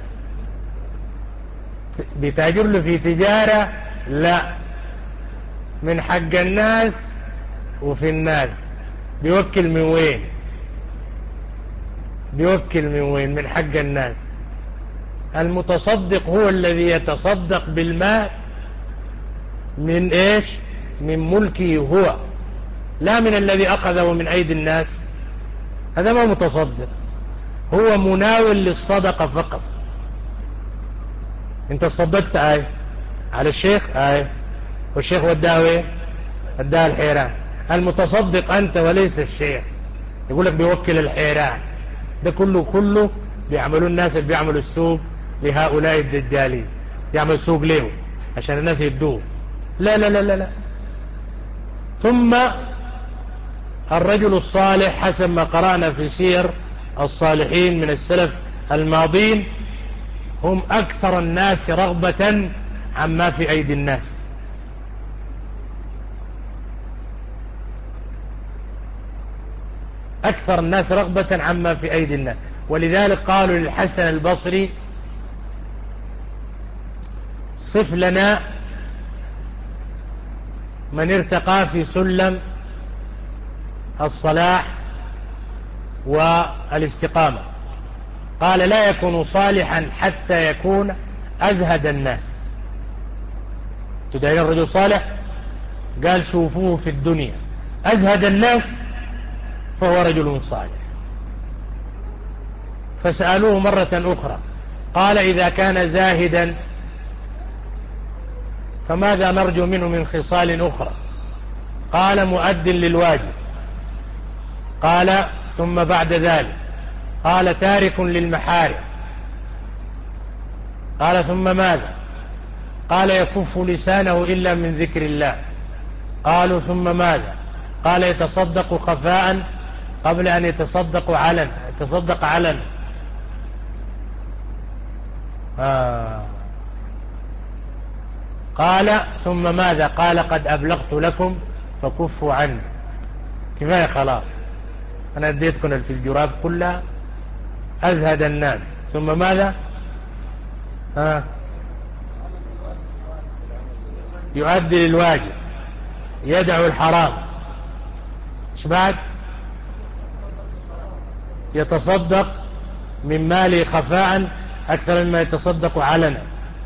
بيتاجر له في تجارة؟ لا. من حق الناس وفي الناس. بيوكل من وين؟ بيوكل من وين؟ من حق الناس. المتصدق هو الذي يتصدق بالمال من ايش؟ من ملكه هو، لا من الذي أخذه من أيدي الناس. هذا ما متصدق، هو مناول للصدقة فقط. انت صدقت آية على الشيخ، آية، والشيخ وداه ايه؟ وداه الحيران. المتصدق أنت وليس الشيخ. يقول لك بيوكل الحيران. ده كله كله بيعملوا الناس اللي بيعملوا السوق لهؤلاء الدجالين، يعمل سوق ليه؟ عشان الناس يدوه. لا لا لا لا لا. ثم الرجل الصالح حسب ما قرأنا في سير الصالحين من السلف الماضين هم أكثر الناس رغبة عما في أيدي الناس. أكثر الناس رغبة عما في أيدي الناس. ولذلك قالوا للحسن البصري صف لنا من ارتقى في سلم الصلاح والاستقامة. قال لا يكون صالحا حتى يكون أزهد الناس. تدعين الرجل صالح؟ قال شوفوه في الدنيا أزهد الناس فهو رجل صالح. فسألوه مرة أخرى قال إذا كان زاهدا فماذا نرجو منه من خصال أخرى؟ قال مؤد للواجب. قال ثم بعد ذلك؟ قال تارك للمحارم. قال ثم ماذا؟ قال يكف لسانه إلا من ذكر الله. قالوا ثم ماذا؟ قال يتصدق خفاء قبل أن يتصدق علنا يتصدق علنا. آه. قال ثم ماذا؟ قال قد أبلغت لكم فكفوا عني. كفاية خلاص، أنا اديتكم في الجراب كلها. أزهد الناس. ثم ماذا؟ آه. يؤدي للواجب، يدعو الحرام. ايش بعد؟ يتصدق من ماله خفاء أكثر مما يتصدق علنا.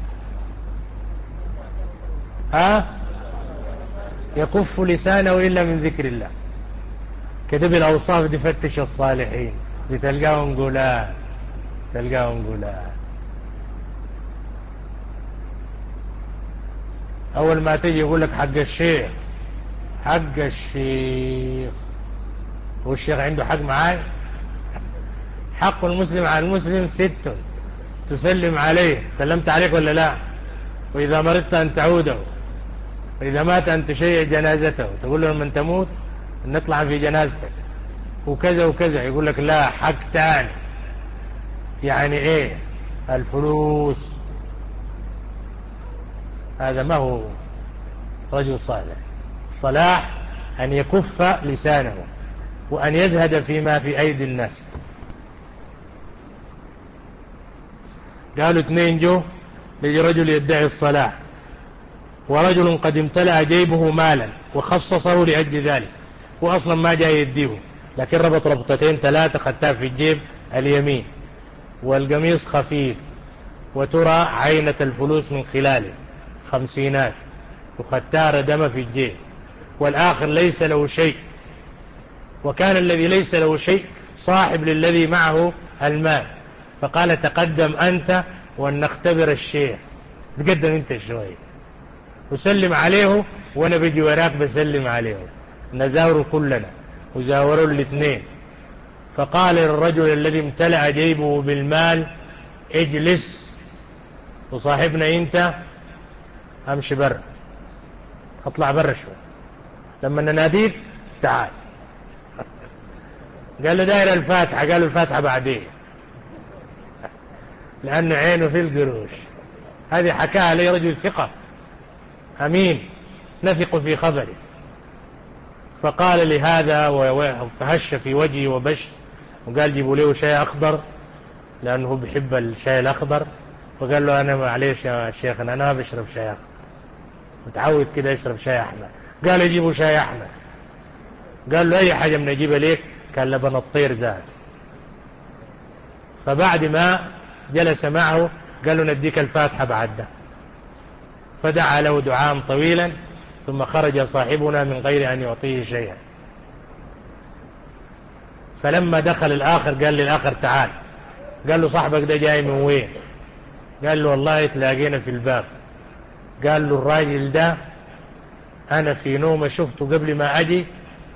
ها؟ يكف لسانه إلا من ذكر الله. كده بالأوصاف دي فتش الصالحين بتلقاهم قولان، تلقاهم قولان. أول ما تيجي يقول لك حق الشيخ، حق الشيخ. هو الشيخ عنده حق معاي؟ حق المسلم على المسلم ست: تسلم عليه، سلمت عليك ولا لا؟ وإذا مرضت أن تعوده، وإذا مات أن تشيع جنازته، تقول له من تموت نطلع في جنازتك، وكذا وكذا. يقول لك لا، حق تاني. يعني ايه؟ الفلوس. هذا ما هو رجل صالح. الصلاح أن يكف لسانه وأن يزهد فيما في أيدي الناس. قالوا اثنين جو لجي رجل يدعي الصلاح، ورجل قد امتلأ جيبه مالا وخصصه لأجل ذلك، وأصلا ما جاي يديه، لكن ربط ربطتين ثلاثة خدتها في الجيب اليمين، والقميص خفيف، وترى عينة الفلوس من خلاله خمسينات، وخدتها ردم في الجيب. والآخر ليس له شيء، وكان الذي ليس له شيء صاحب للذي معه المال، فقال تقدم أنت وأن نختبر الشيخ. تقدم أنت شوي. وسلم عليه وأنا بيجي وراك بسلم عليه، نزاوره كلنا وزاوروا الاثنين. فقال للرجل الذي امتلأ جيبه بالمال اجلس، وصاحبنا انت امشي برا، اطلع برا شوي، لما نناديك تعال. قال له داير الفاتحة، قال له الفاتحة بعدين، لأنه عينه في القروش. هذه حكاها لي رجل ثقة أمين نثق في خبره. فقال لهذا وفهش في وجهي وبش، وقال جيبوا له شاي أخضر لأنه بيحب الشاي الأخضر. فقال له أنا معليش يا شيخنا أنا ما بشرب شاي أخضر، متعود كده يشرب شاي أحمر. قال يجيبوا شاي أحمر. قال له أي حاجة من أجيبها ليك؟ قال لبن الطير زاد. فبعد ما جلس معه قال له نديك الفاتحة بعد ده، فدعا له دعاء طويلا، ثم خرج صاحبنا من غير أن يعطيه شيئا. فلما دخل الآخر قال للآخر تعال، قال له صاحبك ده جاي من وين؟ قال له والله تلاقينا في الباب. قال له الراجل ده أنا في نومه شفته قبل ما أجي،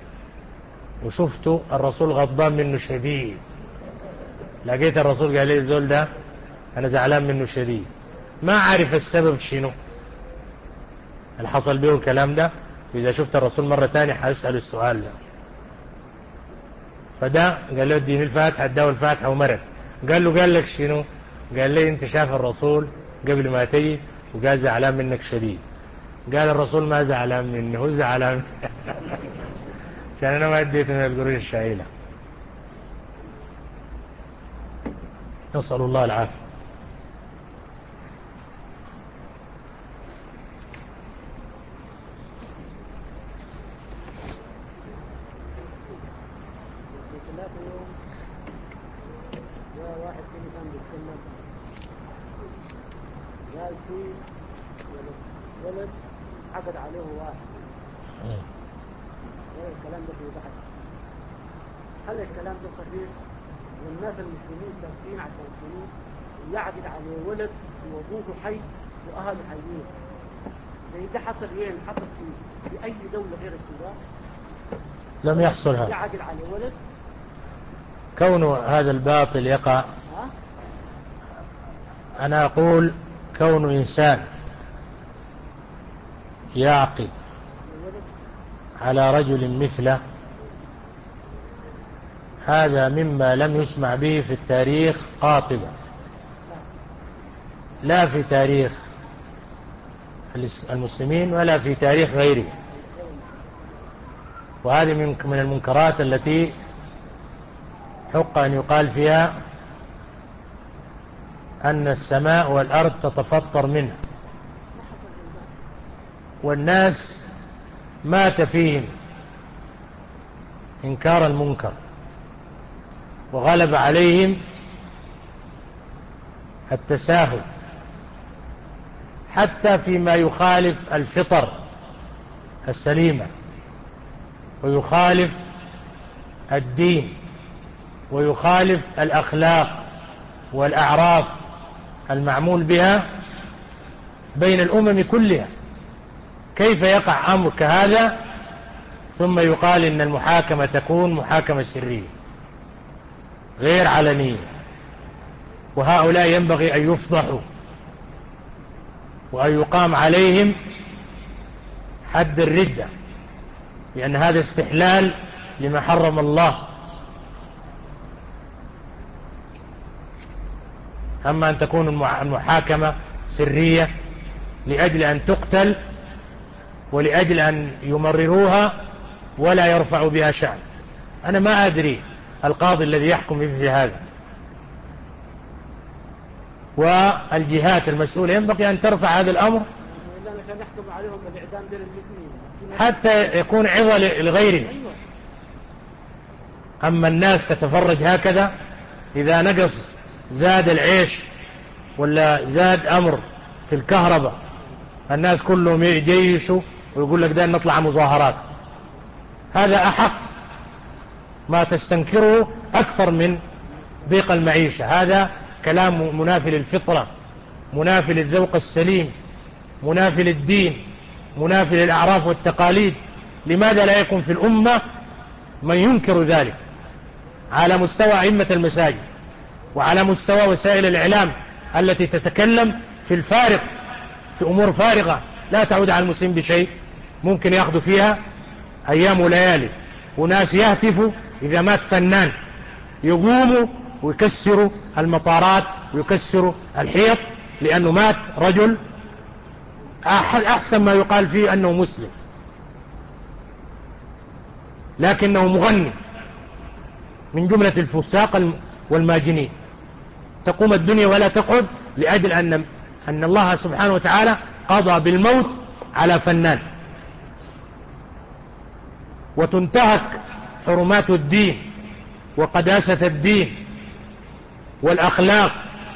وشفته الرسول غضبان منه شديد، لقيت الرسول قال لي الزول ده أنا زعلان منه شديد، ما عارف السبب شنو اللي حصل به الكلام ده، وإذا شفت الرسول مرة تانية حأسأل السؤال ده. فده قال له اديني الفاتحة، اداه الفاتحة ومرق. قال له قال لك شنو؟ قال لي انت شاف الرسول قبل ما تجي وقال زعلان منك شديد. قال الرسول ما زعلان مني، هو زعلان عشان انا ما اديت من القروش الشايلة. نسأل الله العافية. قال في ولد عقد عليه واحد، الكلام ده في بحث، هل الكلام ده صحيح؟ والناس المسلمين ساكتين عشان شنو؟ يعقد عليه ولد وابوه حي واهله حيين، زي ده حصل وين؟ حصل في في اي دوله غير السودان؟ لم يحصل هذا. يعقد عليه ولد. كون هذا الباطل يقع، أنا أقول كون إنسان يعقد على رجل مثله هذا مما لم يسمع به في التاريخ قاطبة، لا في تاريخ المسلمين ولا في تاريخ غيره. وهذه من المنكرات التي حق أن يقال فيها أن السماء والأرض تتفطر منها، والناس مات فيهم إنكار المنكر، وغلب عليهم التساهل حتى فيما يخالف الفطر السليمة ويخالف الدين ويخالف الأخلاق والأعراف المعمول بها بين الأمم كلها. كيف يقع أمر كهذا ثم يقال إن المحاكمة تكون محاكمة سرية غير علنية، وهؤلاء ينبغي أن يفضحوا وأن يقام عليهم حد الردة، لأن هذا استحلال لما حرم الله. أما أن تكون المحاكمة سرية لأجل أن تقتل ولأجل أن يمرروها ولا يرفع بها شأن، أنا ما أدري القاضي الذي يحكم مثل هذا، والجهات المسؤولة ينبغي أن ترفع هذا الأمر حتى يكون عظة لغيره. أما الناس تتفرج هكذا، إذا نقص زاد العيش ولا زاد أمر في الكهرباء الناس كلهم يجيشوا ويقول لك ده نطلع مظاهرات، هذا أحق ما تستنكره أكثر من ضيق المعيشة. هذا كلام منافي للفطرة، منافي للذوق السليم، منافي للدين، منافي للأعراف والتقاليد. لماذا لا يكون في الأمة من ينكر ذلك على مستوى أئمة المساجد وعلى مستوى وسائل الإعلام التي تتكلم في الفارق، في أمور فارغة لا تعود على المسلم بشيء، ممكن يأخذوا فيها أيام وليالي. وناس يهتفوا إذا مات فنان، يقوموا ويكسروا المطارات ويكسروا الحيط لأنه مات رجل أحسن ما يقال فيه أنه مسلم، لكنه مغني من جملة الفساق والماجنين. تقوم الدنيا ولا تقعد لأجل أن أن الله سبحانه وتعالى قضى بالموت على فنان، وتنتهك حرمات الدين وقداسة الدين والأخلاق،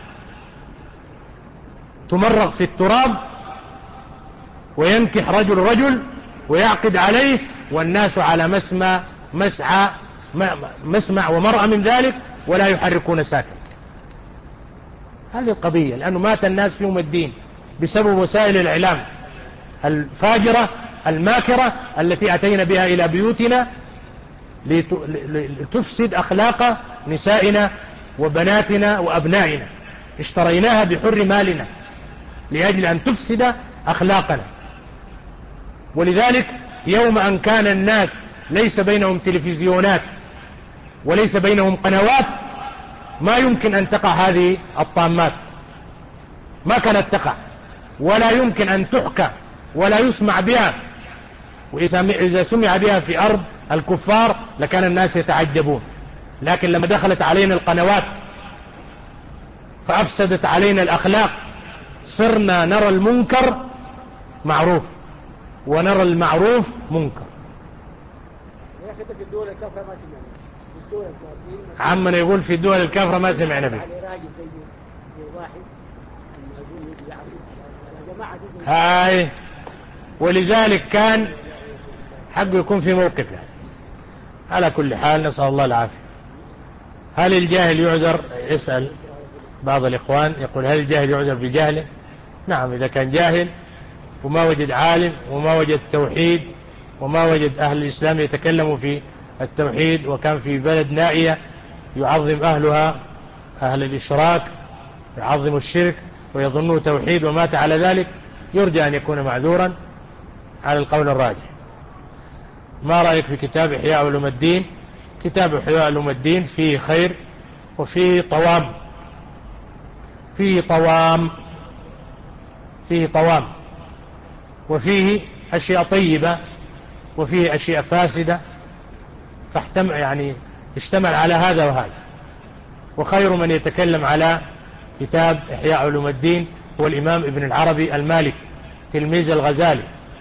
تمرغ في التراب، وينكح رجل رجل ويعقد عليه، والناس على مسمع مسعى مسمع ومرأى من ذلك ولا يحركون ساكن. هذه القضية، لأنه مات الناس في يوم الدين بسبب وسائل الإعلام الفاجرة الماكرة التي أتينا بها إلى بيوتنا لتفسد أخلاق نسائنا وبناتنا وأبنائنا. اشتريناها بحر مالنا لأجل أن تفسد أخلاقنا. ولذلك يوم أن كان الناس ليس بينهم تلفزيونات وليس بينهم قنوات، ما يمكن أن تقع هذه الطامات، ما كانت تقع ولا يمكن أن تحكى ولا يسمع بها. وإذا سمع بها في أرض الكفار لكان الناس يتعجبون. لكن لما دخلت علينا القنوات فأفسدت علينا الأخلاق، صرنا نرى المنكر معروف ونرى المعروف منكر. في الدول الكافرة ما سمعنا، في الدول الكافرة عمنا يقول في الدول الكافرة ما سمعنا به. هاي ولذلك كان حقه يكون في موقف. يعني على كل حال نسأل الله العافية. هل الجاهل يعذر؟ يسأل بعض الإخوان يقول هل الجاهل يعذر بجهله؟ نعم، إذا كان جاهل وما وجد عالم وما وجد توحيد وما وجد أهل الإسلام يتكلموا في التوحيد، وكان في بلد نائية يعظم أهلها أهل الإشراك، يعظم الشرك ويظنه توحيد ومات على ذلك، يرجى أن يكون معذورا على القول الراجح. ما رأيك في كتاب إحياء علوم الدين؟ كتاب إحياء علوم الدين فيه خير وفيه طوام، فيه طوام فيه طوام وفيه أشياء طيبة وفيه أشياء فاسدة، فاحتم يعني اشتمل على هذا وهذا. وخير من يتكلم على كتاب إحياء علوم الدين هو الإمام ابن العربي المالكي تلميذ الغزالي.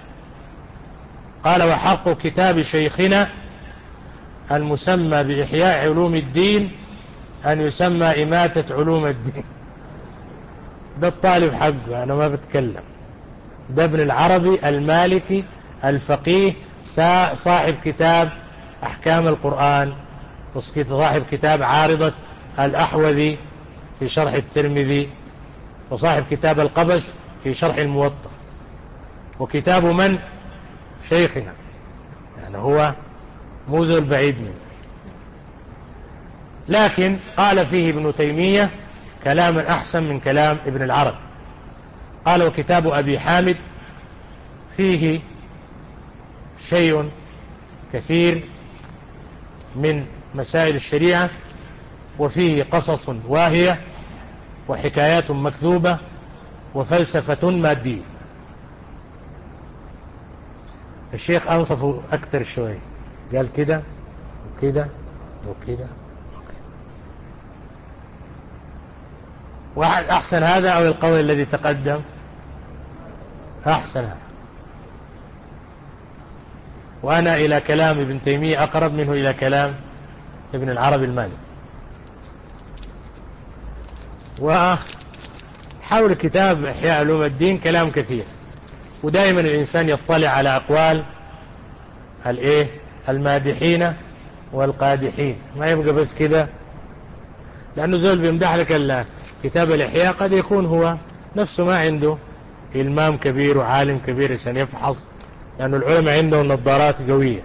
قال وحق كتاب شيخنا المسمى بإحياء علوم الدين أن يسمى إماتة علوم الدين. ده الطالب حقه، أنا ما بتكلم. ده ابن العربي المالكي الفقيه صاحب كتاب أحكام القرآن، وصاحب كتاب عارضة الأحوذي في شرح الترمذي، وصاحب كتاب القبس في شرح الموطأ، وكتاب من؟ شيخنا، يعني هو موذو البعيد منه. لكن قال فيه ابن تيمية كلاما أحسن من كلام ابن العربي. قال وكتاب أبي حامد فيه شيء كثير من مسائل الشريعة، وفيه قصص واهية وحكايات مكذوبة وفلسفة مادية. الشيخ أنصفه أكثر شوي، قال كده وكده وكده. واحد أحسن هذا أو القول الذي تقدم؟ أحسن هذا. وأنا إلى كلام ابن تيمية أقرب منه إلى كلام ابن العربي المالكي. وحول كتاب إحياء علوم الدين كلام كثير، ودائما الإنسان يطلع على أقوال الإيه المادحين والقادحين، ما يبقى بس كده. لأنه زول بيمدح لك كتاب الإحياء قد يكون هو نفسه ما عنده إمام كبير وعالم كبير عشان يفحص، لأن العلماء عندهم نظارات قوية.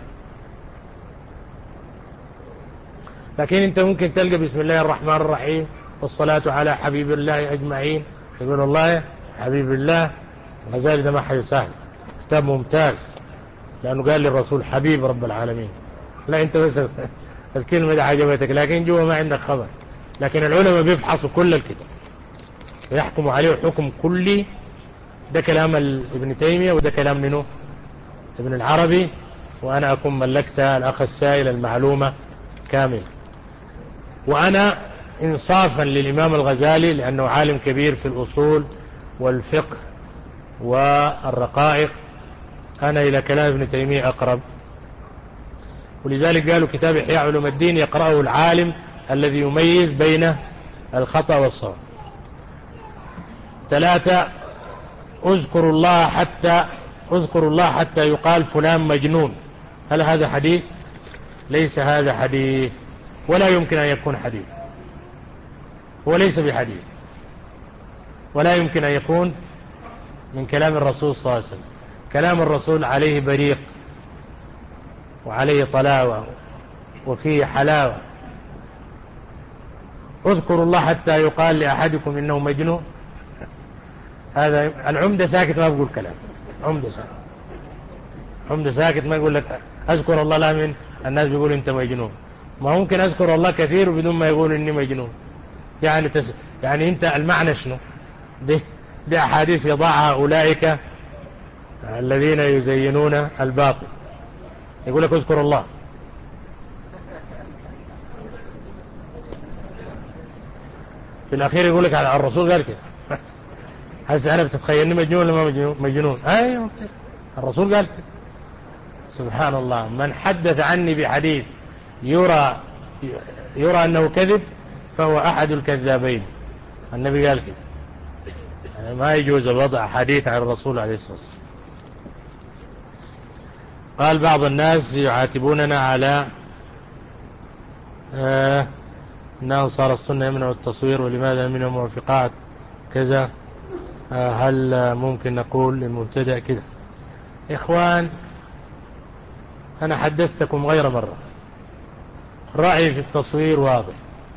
لكن أنت ممكن تلقى بسم الله الرحمن الرحيم والصلاة على حبيب الله أجمعين، تقول الله حبيب الله. الغزالي ده ما حي سهل، كتاب ممتاز، لأنه قال للرسول حبيب رب العالمين. لا أنت بس الكلمة دي عجبتك، لكن جوا ما عندك خبر. لكن العلماء بيفحصوا كل الكتاب ويحكموا عليه حكم كلي. ده كلام ابن تيمية وده كلام منه ابن العربي، وأنا أكون ملكت الأخ السائل المعلومة كامل. وأنا إنصافا للإمام الغزالي لأنه عالم كبير في الأصول والفقه والرقائق، أنا إلى كلام ابن تيمية أقرب. ولذلك قالوا كتاب إحياء علوم الدين يقرأه العالم الذي يميز بين الخطأ والصواب. ثلاثة، اذكروا الله حتى اذكروا الله حتى يقال فلان مجنون. هل هذا حديث؟ ليس هذا حديث، ولا يمكن أن يكون حديث، هو ليس بحديث، ولا يمكن أن يكون من كلام الرسول صلى الله عليه وسلم. كلام الرسول عليه بريق وعليه طلاوة وفيه حلاوة. اذكروا الله حتى يقال لأحدكم إنه مجنون، هذا العمدة ساكت ما بقول كلام. عمدة ساكت عمدة ساكت ما يقول لك أذكر الله، لا من الناس بيقول أنت مجنون. ما ممكن أذكر الله كثير بدون ما يقول إني مجنون. يعني تس... يعني أنت المعنى شنو؟ دي دي أحاديث يضعها أولئك الذين يزينون الباطل، يقول لك اذكر الله. في الأخير يقول لك على الرسول قال كده. هسه أنا بتتخيلني مجنون ولا ما مجنون؟ مجنون. أيوة الرسول قال كده. سبحان الله، من حدث عني بحديث يرى يرى أنه كذب فهو أحد الكذابين. النبي قال كده، يعني ما يجوز وضع حديث عن الرسول عليه الصلاة والسلام. قال بعض الناس يعاتبوننا على آه أن أنصار السنة يمنعوا التصوير ولماذا منهم موافقات كذا. آه هل ممكن نقول للمبتدع كده؟ إخوان، أنا حدثتكم غير مرة، رأيي في التصوير واضح،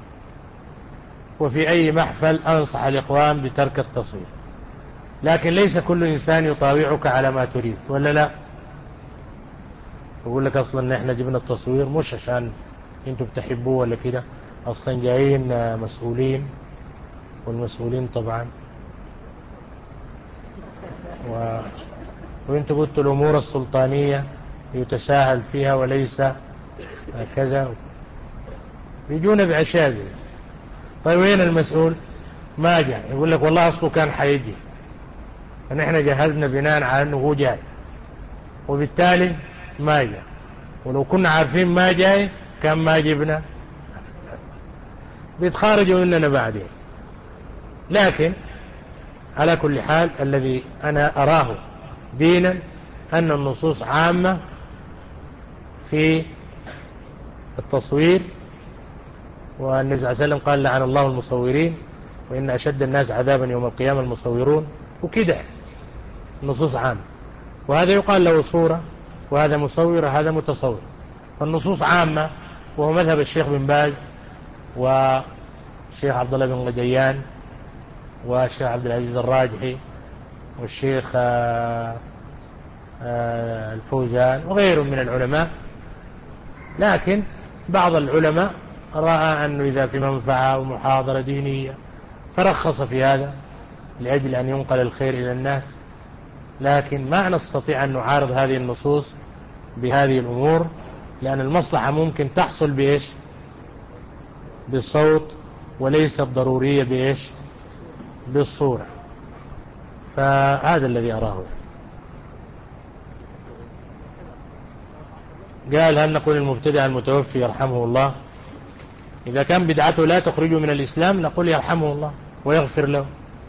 وفي أي محفل أنصح الإخوان بترك التصوير، لكن ليس كل إنسان يطاوعك على ما تريد، ولا لا؟ يقول لك أصلا إحنا جبنا التصوير مش عشان أنتوا بتحبوه ولا كده، أصلا جايين مسؤولين، والمسؤولين طبعا و... وأنتوا قلتوا الأمور السلطانية يتساهل فيها وليس كذا، بيجونا بأشياء زي. طيب وين المسؤول؟ ما جاء، يقول لك والله أصله كان حيجي، فنحن جهزنا بناء على أنه هو جاي، وبالتالي ما جاء، ولو كنا عارفين ما جاي كان ما جبنا. بيتخارجوا مننا بعدين. لكن على كل حال الذي أنا أراه دينا أن النصوص عامة في التصوير، والنبي صلى الله عليه وسلم قال لعن الله المصورين وإن أشد الناس عذابا يوم القيامة المصورون، وكده النصوص عامة. وهذا يقال له صورة، وهذا مصور، هذا متصور، فالنصوص عامة. وهو مذهب الشيخ بن باز والشيخ عبد الله بن غديان والشيخ عبد العزيز الراجحي والشيخ الفوزان وغيرهم من العلماء. لكن بعض العلماء رأى أنه إذا في منفعة ومحاضرة دينية فرخص في هذا لأجل أن ينقل الخير إلى الناس. لكن ما نستطيع أن نعارض هذه النصوص بهذه الأمور، لأن المصلحة ممكن تحصل بإيش؟ بالصوت، وليست ضرورية بإيش؟ بالصورة. فهذا الذي أراه. قال هل نقول المبتدع المتوفي يرحمه الله إذا كان بدعته لا تخرجه من الإسلام؟ نقول يرحمه الله ويغفر له.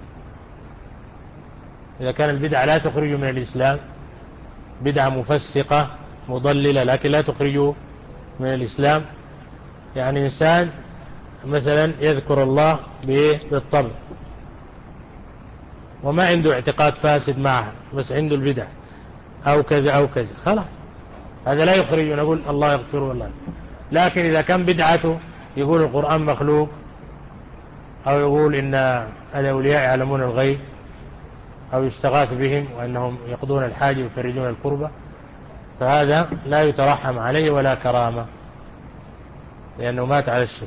إذا كان البدعة لا تخرجه من الإسلام، بدعة مفسقة مضللة لكن لا تخرجه من الإسلام، يعني إنسان مثلا يذكر الله بالطبع وما عنده اعتقاد فاسد معها، بس عنده البدع أو كذا أو كذا، خلاص هذا لا يخرج نقول الله يغفره والله. لكن إذا كان بدعته يقول القرآن مخلوق، أو يقول إن الأولياء يعلمون الغيب، أو يستغاث بهم وأنهم يقضون الحاجة ويفرجون الكربة، فهذا لا يترحم عليه ولا كرامة، لأنه مات على الشرك.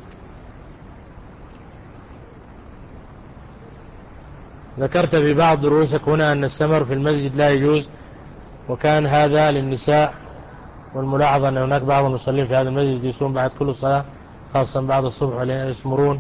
ذكرت في بعض دروسك هنا أن السمر في المسجد لا يجوز، وكان هذا للنساء، والملاحظة أن هناك بعض المصلين في هذا المسجد يجلسون بعد كل صلاة، خاصة بعد الصبح يسمرون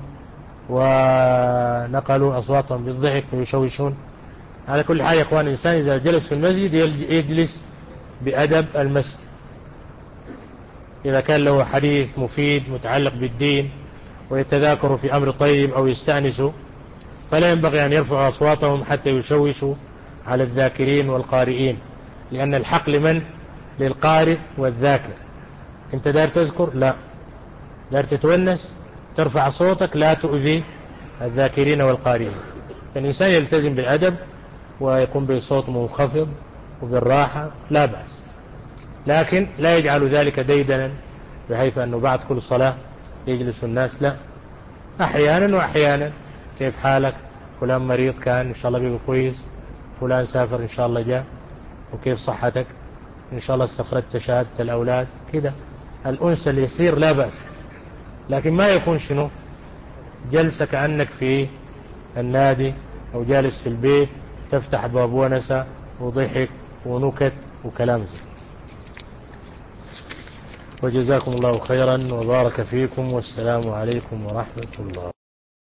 ونقلوا أصواتهم بالضحك فيشوشون. على كل حال يا إخوان، الإنسان إذا جلس في المسجد يجلس بأدب المسجد، إذا كان له حديث مفيد متعلق بالدين ويتذاكروا في أمر طيب أو يستأنسوا، فلا ينبغي أن يرفعوا أصواتهم حتى يشوشوا على الذاكرين والقارئين، لأن الحق لمن؟ للقارئ والذاكر. أنت دار تذكر؟ لا. دار تتونس؟ ترفع صوتك، لا تؤذي الذاكرين والقارئين. فالإنسان يلتزم بالأدب ويكون بصوت منخفض وبالراحة، لا بأس، لكن لا يجعل ذلك ديدنا بحيث أنه بعد كل صلاة يجلس الناس، لا، أحيانا وأحيانا. كيف حالك؟ فلان مريض كان، إن شاء الله بيبقى كويس. فلان سافر، إن شاء الله جاء. وكيف صحتك؟ إن شاء الله استخرجت شهادة الأولاد. كده الأنس اليسير لا بأس، لكن ما يكون شنو جلسة كأنك في النادي أو جالس في البيت تفتح باب ونسة وضحك ونكت وكلام زي. وجزاكم الله خيرا وبارك فيكم، والسلام عليكم ورحمة الله.